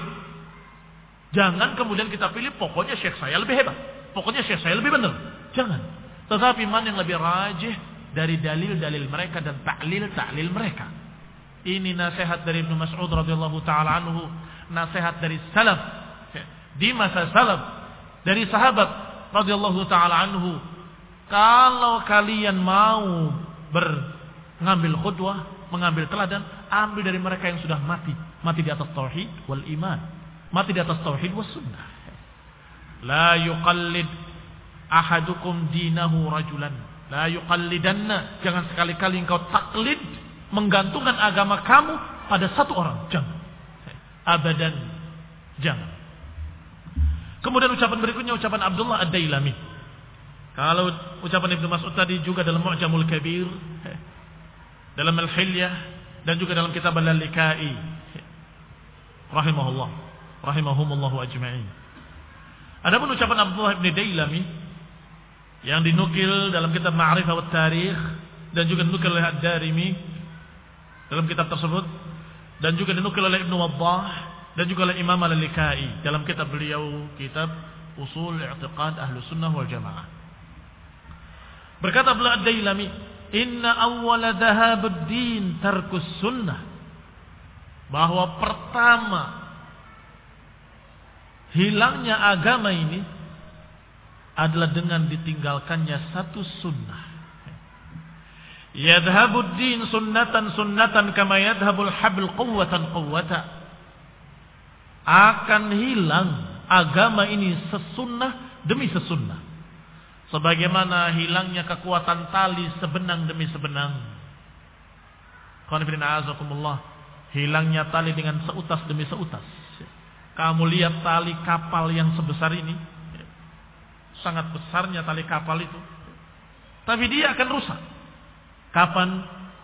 Jangan kemudian kita pilih pokoknya syekh saya lebih hebat, pokoknya syekh saya lebih benar. Jangan. Tetapi mana yang lebih rajih dari dalil-dalil mereka dan ta'lil mereka. Ini nasihat dari Ibnu Mas'ud radhiyallahu taala anhu, nasihat dari salaf di masa salaf, dari sahabat radhiyallahu taala anhu. Kalau kalian mau mengambil qudwah, mengambil teladan, ambil dari mereka yang sudah mati di atas tauhid wal iman, mati di atas tauhid was sunnah. La yuqallid ahadukum dinahu rajulan, la yuqallidanna, jangan sekali-kali engkau taklid, menggantungkan agama kamu pada satu orang. Jangan. Abadan. Jangan. Kemudian ucapan berikutnya, ucapan Abdullah Ad-Dailami. Kalau ucapan Ibnu Mas'ud tadi juga dalam Mu'jamul Kabir, dalam Al-Hilyah, dan juga dalam kitab Al-Likai. Rahimahullah. Rahimahumullahu ajma'in. Adapun ucapan Abdullah Ibn Dailami yang dinukil dalam kitab Ma'rifah wa Tarikh, dan juga dinukil oleh Ad-Darimi dalam kitab tersebut, dan juga dinukil oleh Ibnu Waddah, dan juga oleh Imam Al-Likai dalam kitab beliau, kitab Usul I'tiqad Ahlus Sunnah wal Jamaah. Berkata Abdullah Ad-Dailami, inna awwala dhahabud din tarkus sunnah, bahwa pertama hilangnya agama ini adalah dengan ditinggalkannya satu sunnah. Yadhabud din sunnatan kama yadhabul habl quwwatan quwwata. Akan hilang agama ini sesunnah demi sesunnah, sebagaimana hilangnya kekuatan tali sebenang demi sebenang. Hilangnya tali dengan seutas demi seutas. Kamu lihat tali kapal yang sebesar ini, sangat besarnya tali kapal itu, tapi dia akan rusak. Kapan?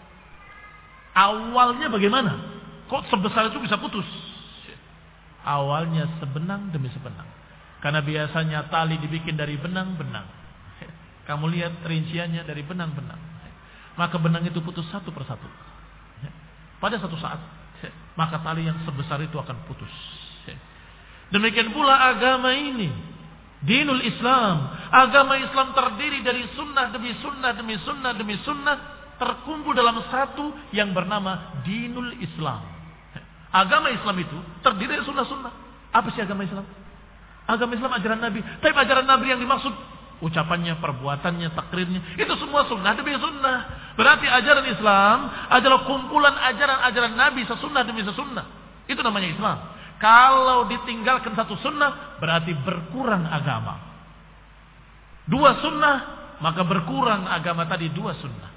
Awalnya bagaimana? Kok sebesar itu bisa putus? Awalnya sebenang demi sebenang. Karena biasanya tali dibikin dari benang-benang. Kamu lihat rinciannya dari benang-benang. Maka benang itu putus satu persatu. Pada satu saat, maka tali yang sebesar itu akan putus. Demikian pula agama ini, dinul Islam. Agama Islam terdiri dari sunnah demi sunnah demi sunnah demi sunnah, terkumpul dalam satu yang bernama dinul Islam. Agama Islam itu terdiri dari sunnah-sunnah. Apa sih agama Islam? Agama Islam ajaran Nabi. Tapi ajaran Nabi yang dimaksud ucapannya, perbuatannya, takrirnya, itu semua sunnah demi sunnah. Berarti ajaran Islam adalah kumpulan ajaran-ajaran Nabi sesunnah demi sesunnah. Itu namanya Islam. Kalau ditinggalkan satu sunnah, berarti berkurang agama. Dua sunnah, maka berkurang agama tadi dua sunnah.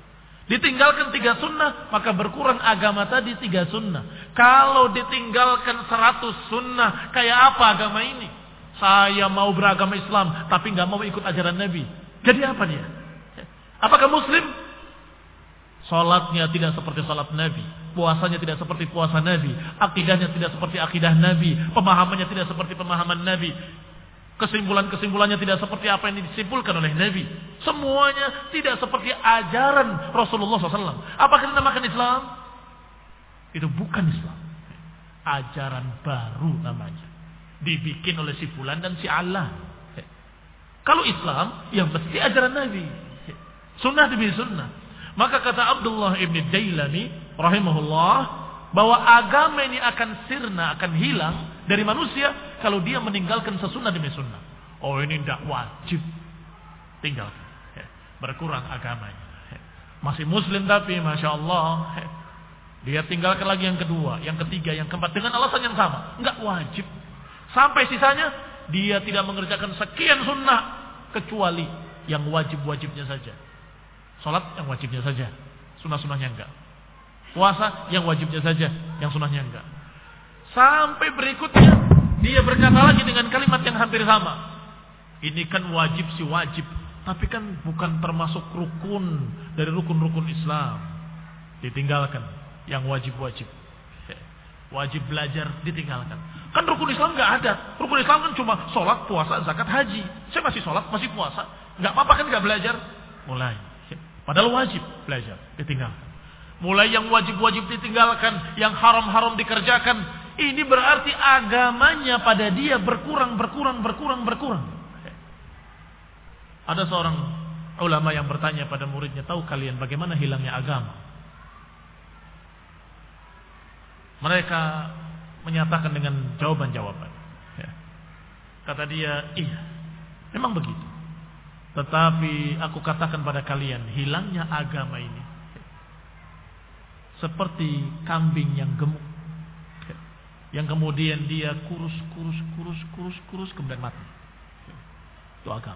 Ditinggalkan 3 sunnah, maka berkurang agama tadi 3 sunnah. Kalau ditinggalkan 100 sunnah, kayak apa agama ini? Saya mau beragama Islam, tapi nggak mau ikut ajaran Nabi. Jadi apa dia? Apakah Muslim? Salatnya tidak seperti salat Nabi, puasanya tidak seperti puasa Nabi, akidahnya tidak seperti akidah Nabi, pemahamannya tidak seperti pemahaman Nabi, kesimpulannya tidak seperti apa yang disimpulkan oleh Nabi. Semuanya tidak seperti ajaran Rasulullah SAW. Apakah dinamakan Islam? Itu bukan Islam. Ajaran baru namanya. Dibikin oleh si fulan dan si Allah. Kalau Islam, ya mesti ajaran Nabi. Sunnah demi sunnah. Maka kata Abdullah ibn Dailami rahimahullah, bahwa agama ini akan sirna, akan hilang dari manusia kalau dia meninggalkan sesunnah demi sunnah. Oh, ini tidak wajib, tinggalkan. Berkurang agamanya. Masih Muslim tapi Masya Allah, dia tinggalkan lagi yang kedua, yang ketiga, yang keempat dengan alasan yang sama. Enggak wajib. Sampai sisanya dia tidak mengerjakan sekian sunnah kecuali yang wajib-wajibnya saja. Salat yang wajibnya saja, sunnah-sunnahnya enggak. Puasa yang wajibnya saja, yang sunnahnya enggak. Sampai berikutnya dia berkata lagi dengan kalimat yang hampir sama. Ini kan wajib si wajib, tapi kan bukan termasuk rukun dari rukun-rukun Islam. Ditinggalkan yang wajib-wajib. Wajib belajar ditinggalkan. Kan rukun Islam enggak ada. Rukun Islam kan cuma sholat, puasa, zakat, haji. Saya masih sholat, masih puasa. Enggak apa-apa kan enggak belajar? Mulai. Padahal wajib belajar, ditinggalkan. Mulai yang wajib-wajib ditinggalkan, yang haram-haram dikerjakan. Ini berarti agamanya pada dia berkurang. Ada seorang ulama yang bertanya pada muridnya, tahu kalian bagaimana hilangnya agama? Mereka menyatakan dengan jawaban-jawaban. Kata dia, iya, memang begitu. Tetapi aku katakan pada kalian, hilangnya agama ini seperti kambing yang gemuk, yang kemudian dia kurus kemudian mati. Itu agama.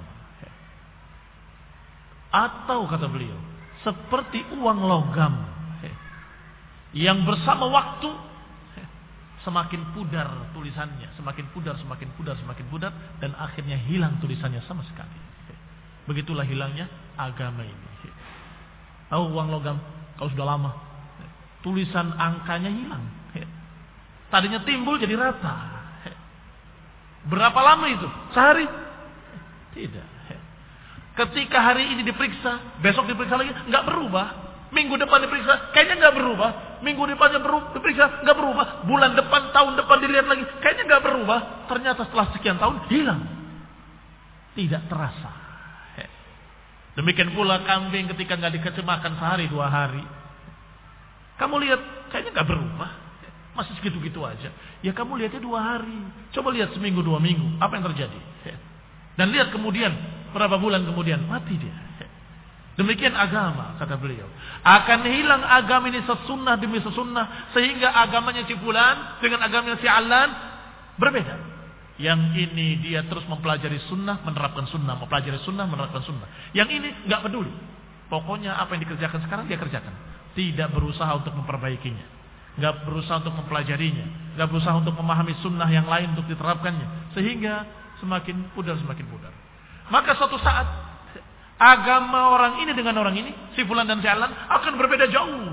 Atau kata beliau, seperti uang logam yang bersama waktu semakin pudar tulisannya, semakin pudar dan akhirnya hilang tulisannya sama sekali. Begitulah hilangnya agama ini. Tahu uang logam kalau sudah lama, tulisan angkanya hilang. Tadinya timbul jadi rata. Berapa lama itu? Sehari? Tidak. Ketika hari ini diperiksa, besok diperiksa lagi, nggak berubah. Minggu depan diperiksa, kayaknya nggak berubah. Minggu depannya diperiksa, nggak berubah. Bulan depan, tahun depan dilihat lagi, kayaknya nggak berubah. Ternyata setelah sekian tahun hilang. Tidak terasa. Demikian pula kambing ketika nggak dikasih makan sehari 2 hari, kamu lihat kayaknya nggak berubah, masih segitu-gitu aja. Ya kamu lihatnya 2 hari, coba lihat seminggu 2 minggu, apa yang terjadi? Dan lihat kemudian berapa bulan kemudian mati dia. Demikian agama, kata beliau. Akan hilang agama ini sesunnah demi sesunnah, sehingga agamanya si fulan dengan agamanya si alan berbeda. Yang ini dia terus mempelajari sunnah, menerapkan sunnah, mempelajari sunnah, menerapkan sunnah. Yang ini nggak peduli. Pokoknya apa yang dikerjakan sekarang dia kerjakan. Tidak berusaha untuk memperbaikinya, nggak berusaha untuk mempelajarinya, nggak berusaha untuk memahami sunnah yang lain untuk diterapkannya, sehingga semakin pudar. Maka suatu saat agama orang ini dengan orang ini, si fulan dan si alan akan berbeda jauh.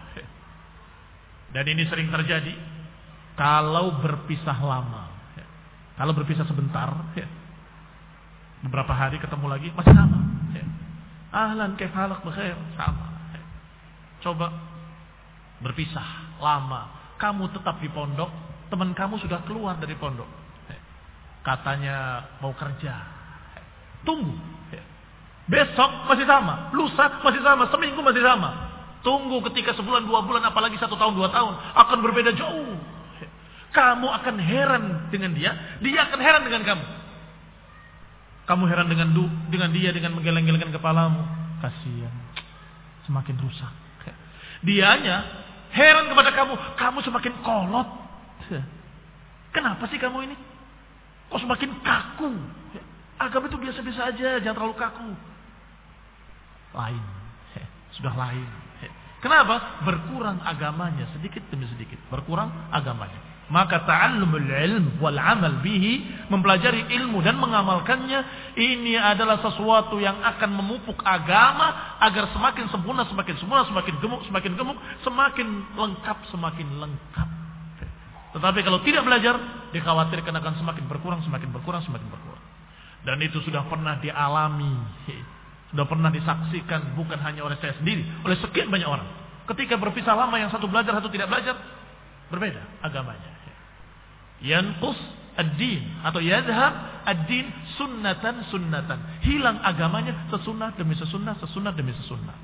Dan ini sering terjadi kalau berpisah lama. Kalau berpisah sebentar, beberapa hari ketemu lagi masih sama. Ahlan, kaif halak, bikhair, sama. Coba berpisah lama, kamu tetap di pondok, teman kamu sudah keluar dari pondok. Katanya mau kerja. Tunggu. Besok masih sama, lusa masih sama, seminggu masih sama. Tunggu ketika sebulan, 2 bulan, apalagi 1 tahun, 2 tahun, akan berbeda jauh. Kamu akan heran dengan dia akan heran dengan kamu. Kamu heran dengan dia dengan menggeleng-gelengkan kepalamu. Kasihan, semakin rusak. Dianya heran kepada kamu semakin kolot. Kenapa sih kamu ini? Kok semakin kaku? Agama itu biasa-biasa aja, jangan terlalu kaku. Lain. sudah lain. Kenapa? Berkurang agamanya sedikit demi sedikit. Berkurang agamanya. Maka ta'allumul ilm wal amal bihi, mempelajari ilmu dan mengamalkannya, ini adalah sesuatu yang akan memupuk agama agar semakin sempurna, semakin sempurna, semakin gemuk, semakin lengkap. Tetapi kalau tidak belajar, dikhawatirkan akan semakin berkurang. Dan itu sudah pernah dialami, sudah pernah disaksikan bukan hanya oleh saya sendiri, oleh sekian banyak orang. Ketika berpisah lama, yang satu belajar, satu tidak belajar, berbeda agamanya. Yanqus ad-din atau yadhhab ad-din sunnatan. Hilang agamanya sesunnah demi sesunnah.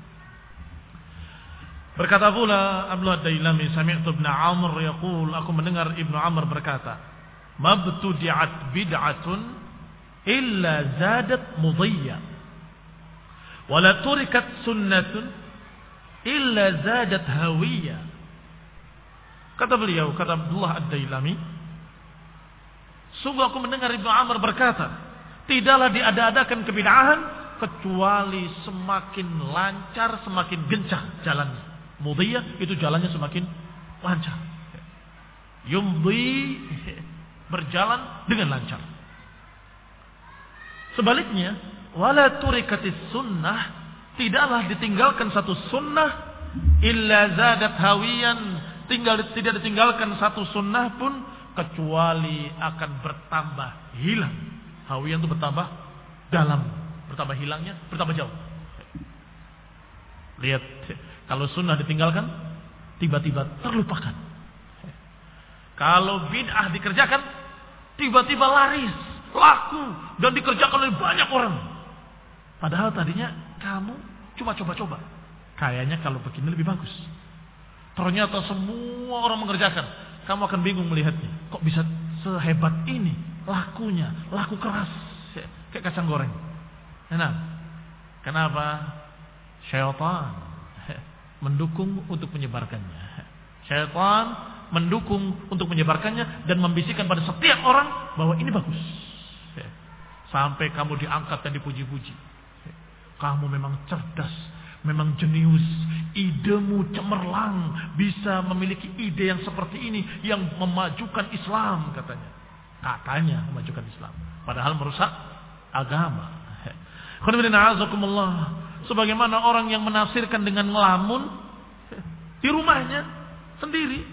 Berkata pula Abdullah ad-Dailami, sami'tu Ibnu Amr yaqul, aku mendengar Ibnu Amr berkata, mabtudi'at bid'atun illa zadat mudiyya wa la turikat sunnatun illa zadat hawiyya. Kata beliau, kata Abdullah ad-Dailami, sungguh aku mendengar Ibnu Amr berkata, tidaklah diada-adakan kebid'ahan kecuali semakin lancar, semakin gencah jalannya. Mudiyah itu jalannya semakin lancar. Yumdi, berjalan dengan lancar. Sebaliknya, wala turikatis sunnah, tidaklah ditinggalkan satu sunnah illa zadat hawiyan, tidak ditinggalkan satu sunnah pun kecuali akan bertambah hilang. Hawiyan itu bertambah dalam, bertambah hilangnya, bertambah jauh. Lihat, kalau sunnah ditinggalkan, tiba-tiba terlupakan. Kalau bid'ah dikerjakan, tiba-tiba laris, laku, dan dikerjakan oleh banyak orang. Padahal tadinya kamu cuma coba-coba. Kayaknya kalau begini lebih bagus. Ternyata semua orang mengerjakan. Kamu akan bingung melihatnya. Kok bisa sehebat ini lakunya, laku keras, kayak kacang goreng. Nah, kenapa? Syaitan mendukung untuk menyebarkannya. Syaitan mendukung untuk menyebarkannya dan membisikkan pada setiap orang bahwa ini bagus. Sampai kamu diangkat dan dipuji-puji. Kamu memang cerdas, memang jenius, idemu cemerlang, bisa memiliki ide yang seperti ini, yang memajukan Islam katanya memajukan Islam, padahal merusak agama. Sebagaimana orang yang menafsirkan dengan ngelamun di rumahnya sendiri,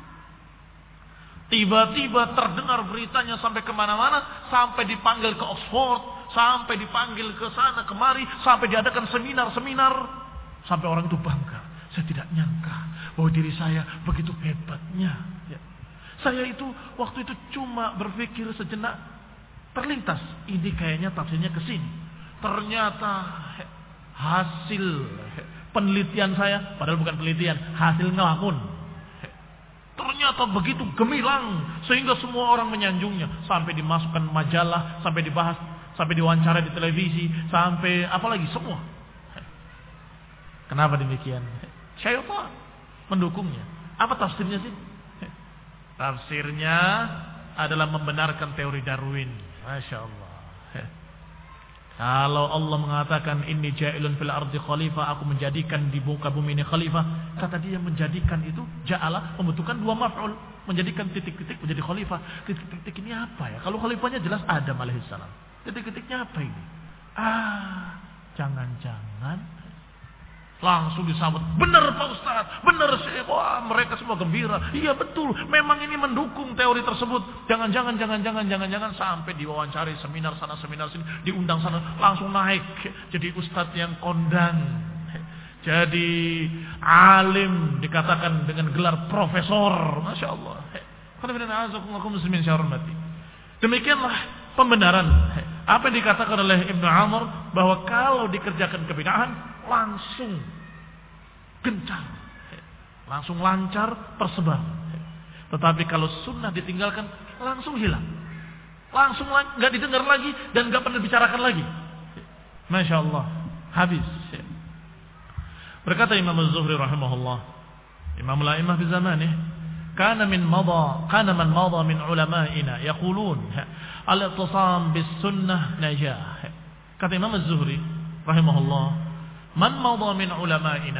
tiba-tiba terdengar beritanya sampai kemana-mana, sampai dipanggil ke Oxford, sampai dipanggil ke sana kemari, sampai diadakan seminar-seminar, sampai orang itu bangga. Saya tidak nyangka bahwa diri saya begitu hebatnya. Saya itu waktu itu cuma berpikir sejenak, terlintas ini kayaknya tafsirnya ke sini. Ternyata hasil penelitian saya, padahal bukan penelitian, hasil ngelamun, ternyata begitu gemilang sehingga semua orang menyanjungnya, sampai dimasukkan majalah, sampai dibahas, sampai diwawancara di televisi, sampai apalagi semua. Kenapa demikian? Syaitan mendukungnya. Apa tafsirnya sih? Tafsirnya adalah membenarkan teori Darwin. Masya Allah. Kalau Allah mengatakan inni ja'ilun fil ardi khalifah, aku menjadikan di muka bumi ini khalifah, kata dia menjadikan itu ja'ala membutuhkan dua maf'ul, menjadikan titik-titik menjadi khalifah. Titik-titik ini apa ya? Kalau khalifahnya jelas Adam alaihissalam. Titik-titiknya apa ini? Jangan-jangan langsung disambut, benar Pak Ustaz, benar Syekh. Wah, mereka semua gembira. Iya betul, memang ini mendukung teori tersebut. Jangan sampai diwawancari seminar sana seminar sini, diundang sana, langsung naik jadi ustadz yang kondang, jadi alim, dikatakan dengan gelar profesor. Masya Allah. Demikianlah pembenaran apa yang dikatakan oleh Ibnu Amr, bahwa kalau dikerjakan kebid'ahan langsung gencar, langsung lancar, tersebar. Tetapi kalau sunnah ditinggalkan, langsung hilang, langsung nggak didengar lagi dan nggak pernah dibicarakan lagi. Masya Allah, habis. Berkata Imam Az-Zuhri rahimahullah, Imam al-A'immah fi zamanih, kana man madha min ulama'ina yaqulun al-ittisam bis sunnah najah. Kata Imam Az-Zuhri rahimahullah, Man madha min ulama'ina,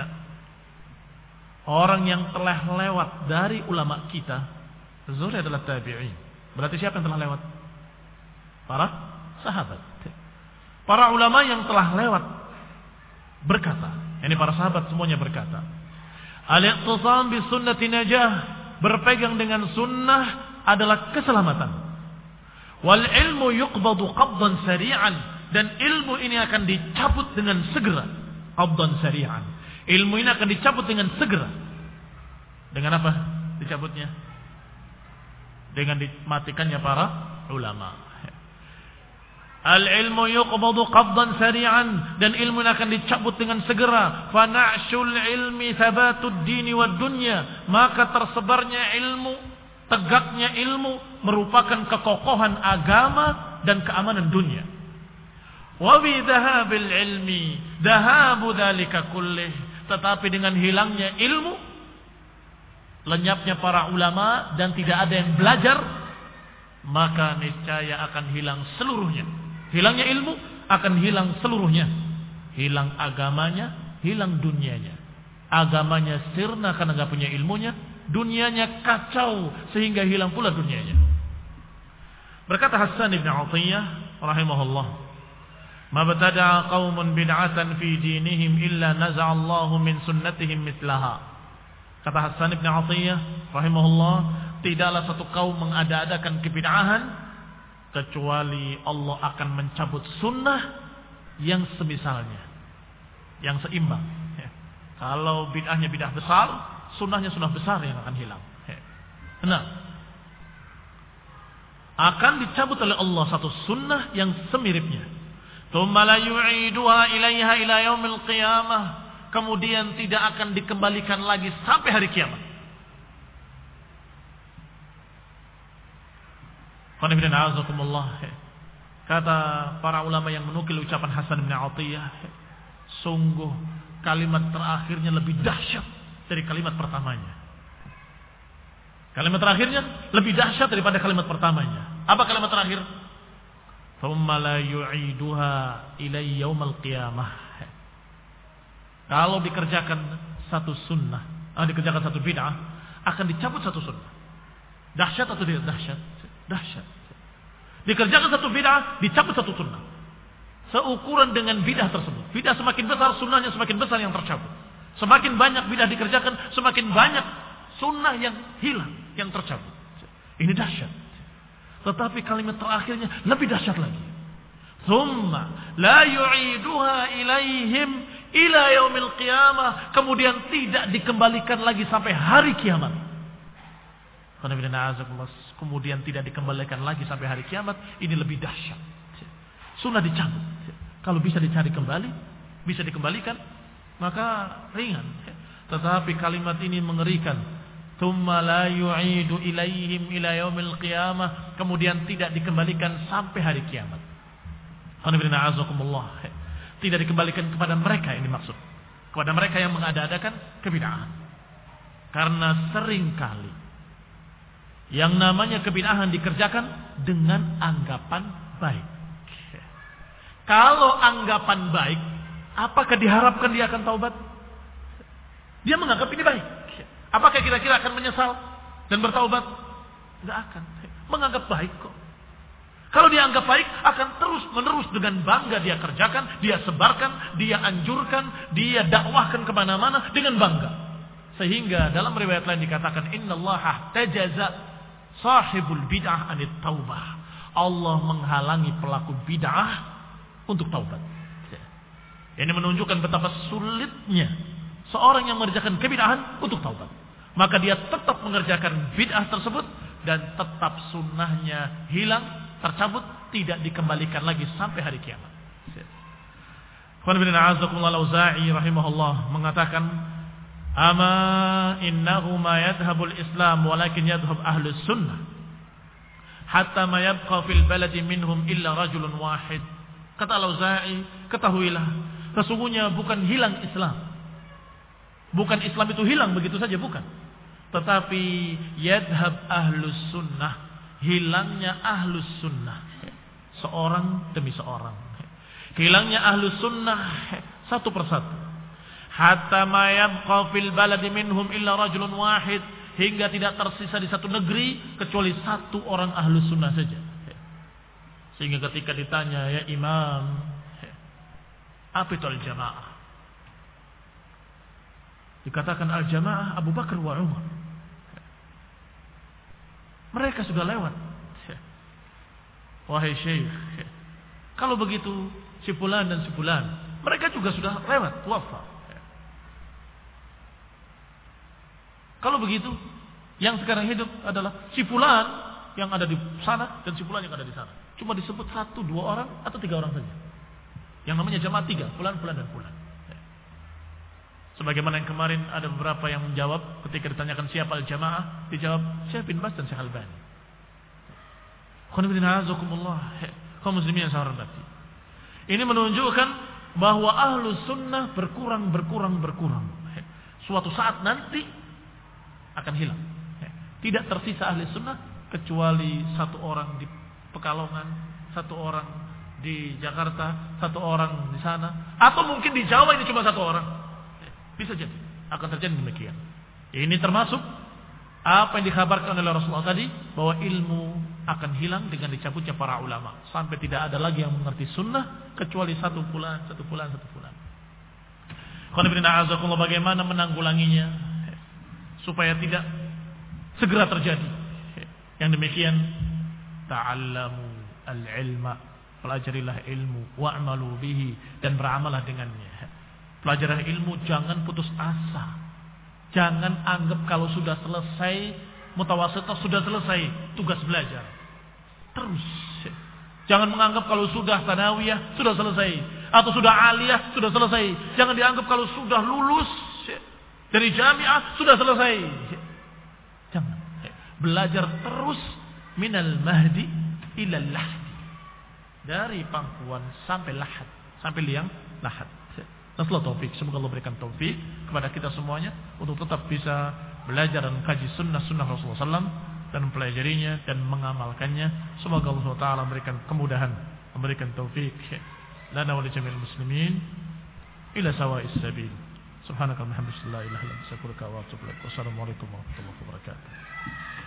orang yang telah lewat dari ulama kita. Zuhri adalah tabi'in. Berarti siapa yang telah lewat? Para sahabat. Para ulama yang telah lewat berkata, ini para sahabat semuanya berkata, al-iqtisam bis sunnati najah, berpegang dengan sunnah adalah keselamatan. Wal ilmu yuqbadu qabdan sari'an, dan ilmu ini akan dicabut dengan segera. Qabdan sari'an, ilmu ini akan dicabut dengan segera. Dengan apa dicabutnya? Dengan dimatikannya para ulama. Al-ilmu yuqbadu qabdan sari'an, dan ilmu ini akan dicabut dengan segera. Fa na'shul ilmi thabatud dini wad dunya, maka tersebarnya ilmu, tegaknya ilmu merupakan kekokohan agama dan keamanan dunia. Wa bi dhahabil ilmi dhahabu dzalika kullih, tetapi dengan hilangnya ilmu, lenyapnya para ulama dan tidak ada yang belajar, maka niscaya akan hilang seluruhnya. Hilangnya ilmu akan hilang seluruhnya. Hilang agamanya, hilang dunianya. Agamanya sirna karena enggak punya ilmunya, dunianya kacau sehingga hilang pula dunianya. Berkata Hasan bin Athiyyah rahimahullah, "Ma btada'a qaumun bid'atan fi dinihim illa naza'a Allahu min sunnatihim mithlaha." Kata Hasan bin Athiyyah rahimahullah, tidaklah satu kaum mengada-adakan kebid'ahan kecuali Allah akan mencabut sunnah yang semisalnya, yang seimbang. Kalau bid'ahnya bid'ah besar, sunnahnya sunnah besar yang akan hilang. Nah, akan dicabut oleh Allah satu sunnah yang semiripnya. Tsumma la yu'iduha ilaiha ila yaumil qiyamah, kemudian tidak akan dikembalikan lagi sampai hari kiamat. Kata para ulama yang menukil ucapan Hasan bin Athiyyah, sungguh kalimat terakhirnya lebih dahsyat dari kalimat pertamanya. Kalimat terakhirnya lebih dahsyat daripada kalimat pertamanya. Apa kalimat terakhir? Tsumma la yu'iduha ila yaumil qiyamah. Kalau dikerjakan satu sunnah, dikerjakan satu bid'ah, akan dicabut satu sunnah. Dahsyat atau tidak dahsyat? Dahsyat. Dikerjakan satu bid'ah, dicabut satu sunnah. Seukuran dengan bid'ah tersebut. Bid'ah semakin besar, sunnahnya semakin besar yang tercabut. Semakin banyak bid'ah dikerjakan, semakin banyak sunnah yang hilang, yang tercabut. Ini dahsyat. Tetapi kalimat terakhirnya lebih dahsyat lagi. Tsumma la yu'iduha ilaihim ila yaumil qiyamah, kemudian tidak dikembalikan lagi sampai hari kiamat. Kemudian tidak dikembalikan lagi sampai hari kiamat. Ini lebih dahsyat. Sunnah dicabut. Kalau bisa dicari kembali, bisa dikembalikan, maka ringan. Tetapi kalimat ini mengerikan. Tsumma la yu'idu ilaihim ila yaumil qiyamah, kemudian tidak dikembalikan sampai hari kiamat. Tidak dikembalikan kepada mereka, ini maksud. Kepada mereka yang mengada-adakan kebid'ahan. Karena seringkali yang namanya kebid'ahan dikerjakan dengan anggapan baik. Kalau anggapan baik, apakah diharapkan dia akan taubat? Dia menganggap ini baik. Apakah kira-kira akan menyesal dan bertaubat? Tidak akan. Menganggap baik kok. Kalau dia anggap baik, akan terus-menerus dengan bangga dia kerjakan, dia sebarkan, dia anjurkan, dia dakwahkan kemana-mana dengan bangga. Sehingga dalam riwayat lain dikatakan, innallaha tajaza sahibul bid'ah anit taubah. Allah menghalangi pelaku bid'ah untuk taubat. Ini menunjukkan betapa sulitnya seorang yang mengerjakan kebid'ahan untuk taubat. Maka dia tetap mengerjakan bid'ah tersebut dan tetap sunnahnya hilang, tercabut, tidak dikembalikan lagi sampai hari kiamat. Qul bin Al-Auza'i rahimahullah mengatakan, ama innahu ma yadhhabul Islam walakin yadhhab ahlus sunnah hatta ma yabqa fil baladi minhum illa rajulun wahid. Kata Al-Auza'i, ketahuilah, sesungguhnya bukan hilang Islam. Bukan Islam itu hilang begitu saja, bukan. Tetapi yadhhab ahlus sunnah, hilangnya ahlus sunnah. Seorang demi seorang. Hilangnya ahlus sunnah satu persatu. hatta ma yabqa fil baladi minhum illa rajulun wahid, hingga tidak tersisa di satu negeri kecuali satu orang ahlus sunnah saja. Sehingga ketika ditanya, ya imam, apa itu al-jamaah? Dikatakan al-jamaah Abu Bakar wa Umar. Mereka sudah lewat. Wahai syekh, kalau begitu si fulan dan si fulan, mereka juga sudah lewat, wafat. Kalau begitu, yang sekarang hidup adalah si fulan yang ada di sana dan si fulan yang ada di sana. Cuma disebut 1, 2 orang atau 3 orang saja. Yang namanya jamaah 3, fulan, fulan dan fulan. Sebagaimana yang kemarin ada beberapa yang menjawab ketika ditanyakan siapa al-jamaah, dijawab Syekh bin Baz dan Syekh Albani. Kaum muslimin yang saya hormati. Ini menunjukkan bahwa ahlus sunnah berkurang. Suatu saat nanti akan hilang. Tidak tersisa ahli sunnah kecuali 1 orang di Pekalongan, 1 orang di Jakarta, 1 orang di sana, atau mungkin di Jawa ini cuma 1 orang. Bisa jadi akan terjadi demikian. Ini termasuk apa yang dikhabarkan oleh Rasulullah tadi, bahwa ilmu akan hilang dengan dicabutnya para ulama, sampai tidak ada lagi yang mengerti sunnah kecuali 1 bulan. Bagaimana menanggulanginya supaya tidak segera terjadi yang demikian? Ta'allamu al-ilma, pelajarilah ilmu, wa'malu bihi, dan beramalah dengannya. Pelajaran ilmu, jangan putus asa. Jangan anggap kalau sudah selesai mutawasithah, sudah selesai tugas belajar. Terus. Jangan menganggap kalau sudah tsanawiyah sudah selesai, atau sudah aliyah sudah selesai. Jangan dianggap kalau sudah lulus dari jamiah sudah selesai. Jangan. Belajar terus minal mahdi ilal lahdi. Dari pangkuan sampai lahad, sampai liang lahad. Nasallahu taufik. Semoga Allah berikan taufik kepada kita semuanya untuk tetap bisa belajar dan kaji sunnah-sunnah Rasulullah SAW dan mempelajarinya dan mengamalkannya. Semoga Allah Taala memberikan kemudahan, memberikan taufik lana wa li jami'il muslimin ila sawa'is sabil. Subhanaka wa bihamdika la ilaha illa anta astaghfiruka wa atubu ilaik. Wassalamualaikum warahmatullahi wabarakatuh.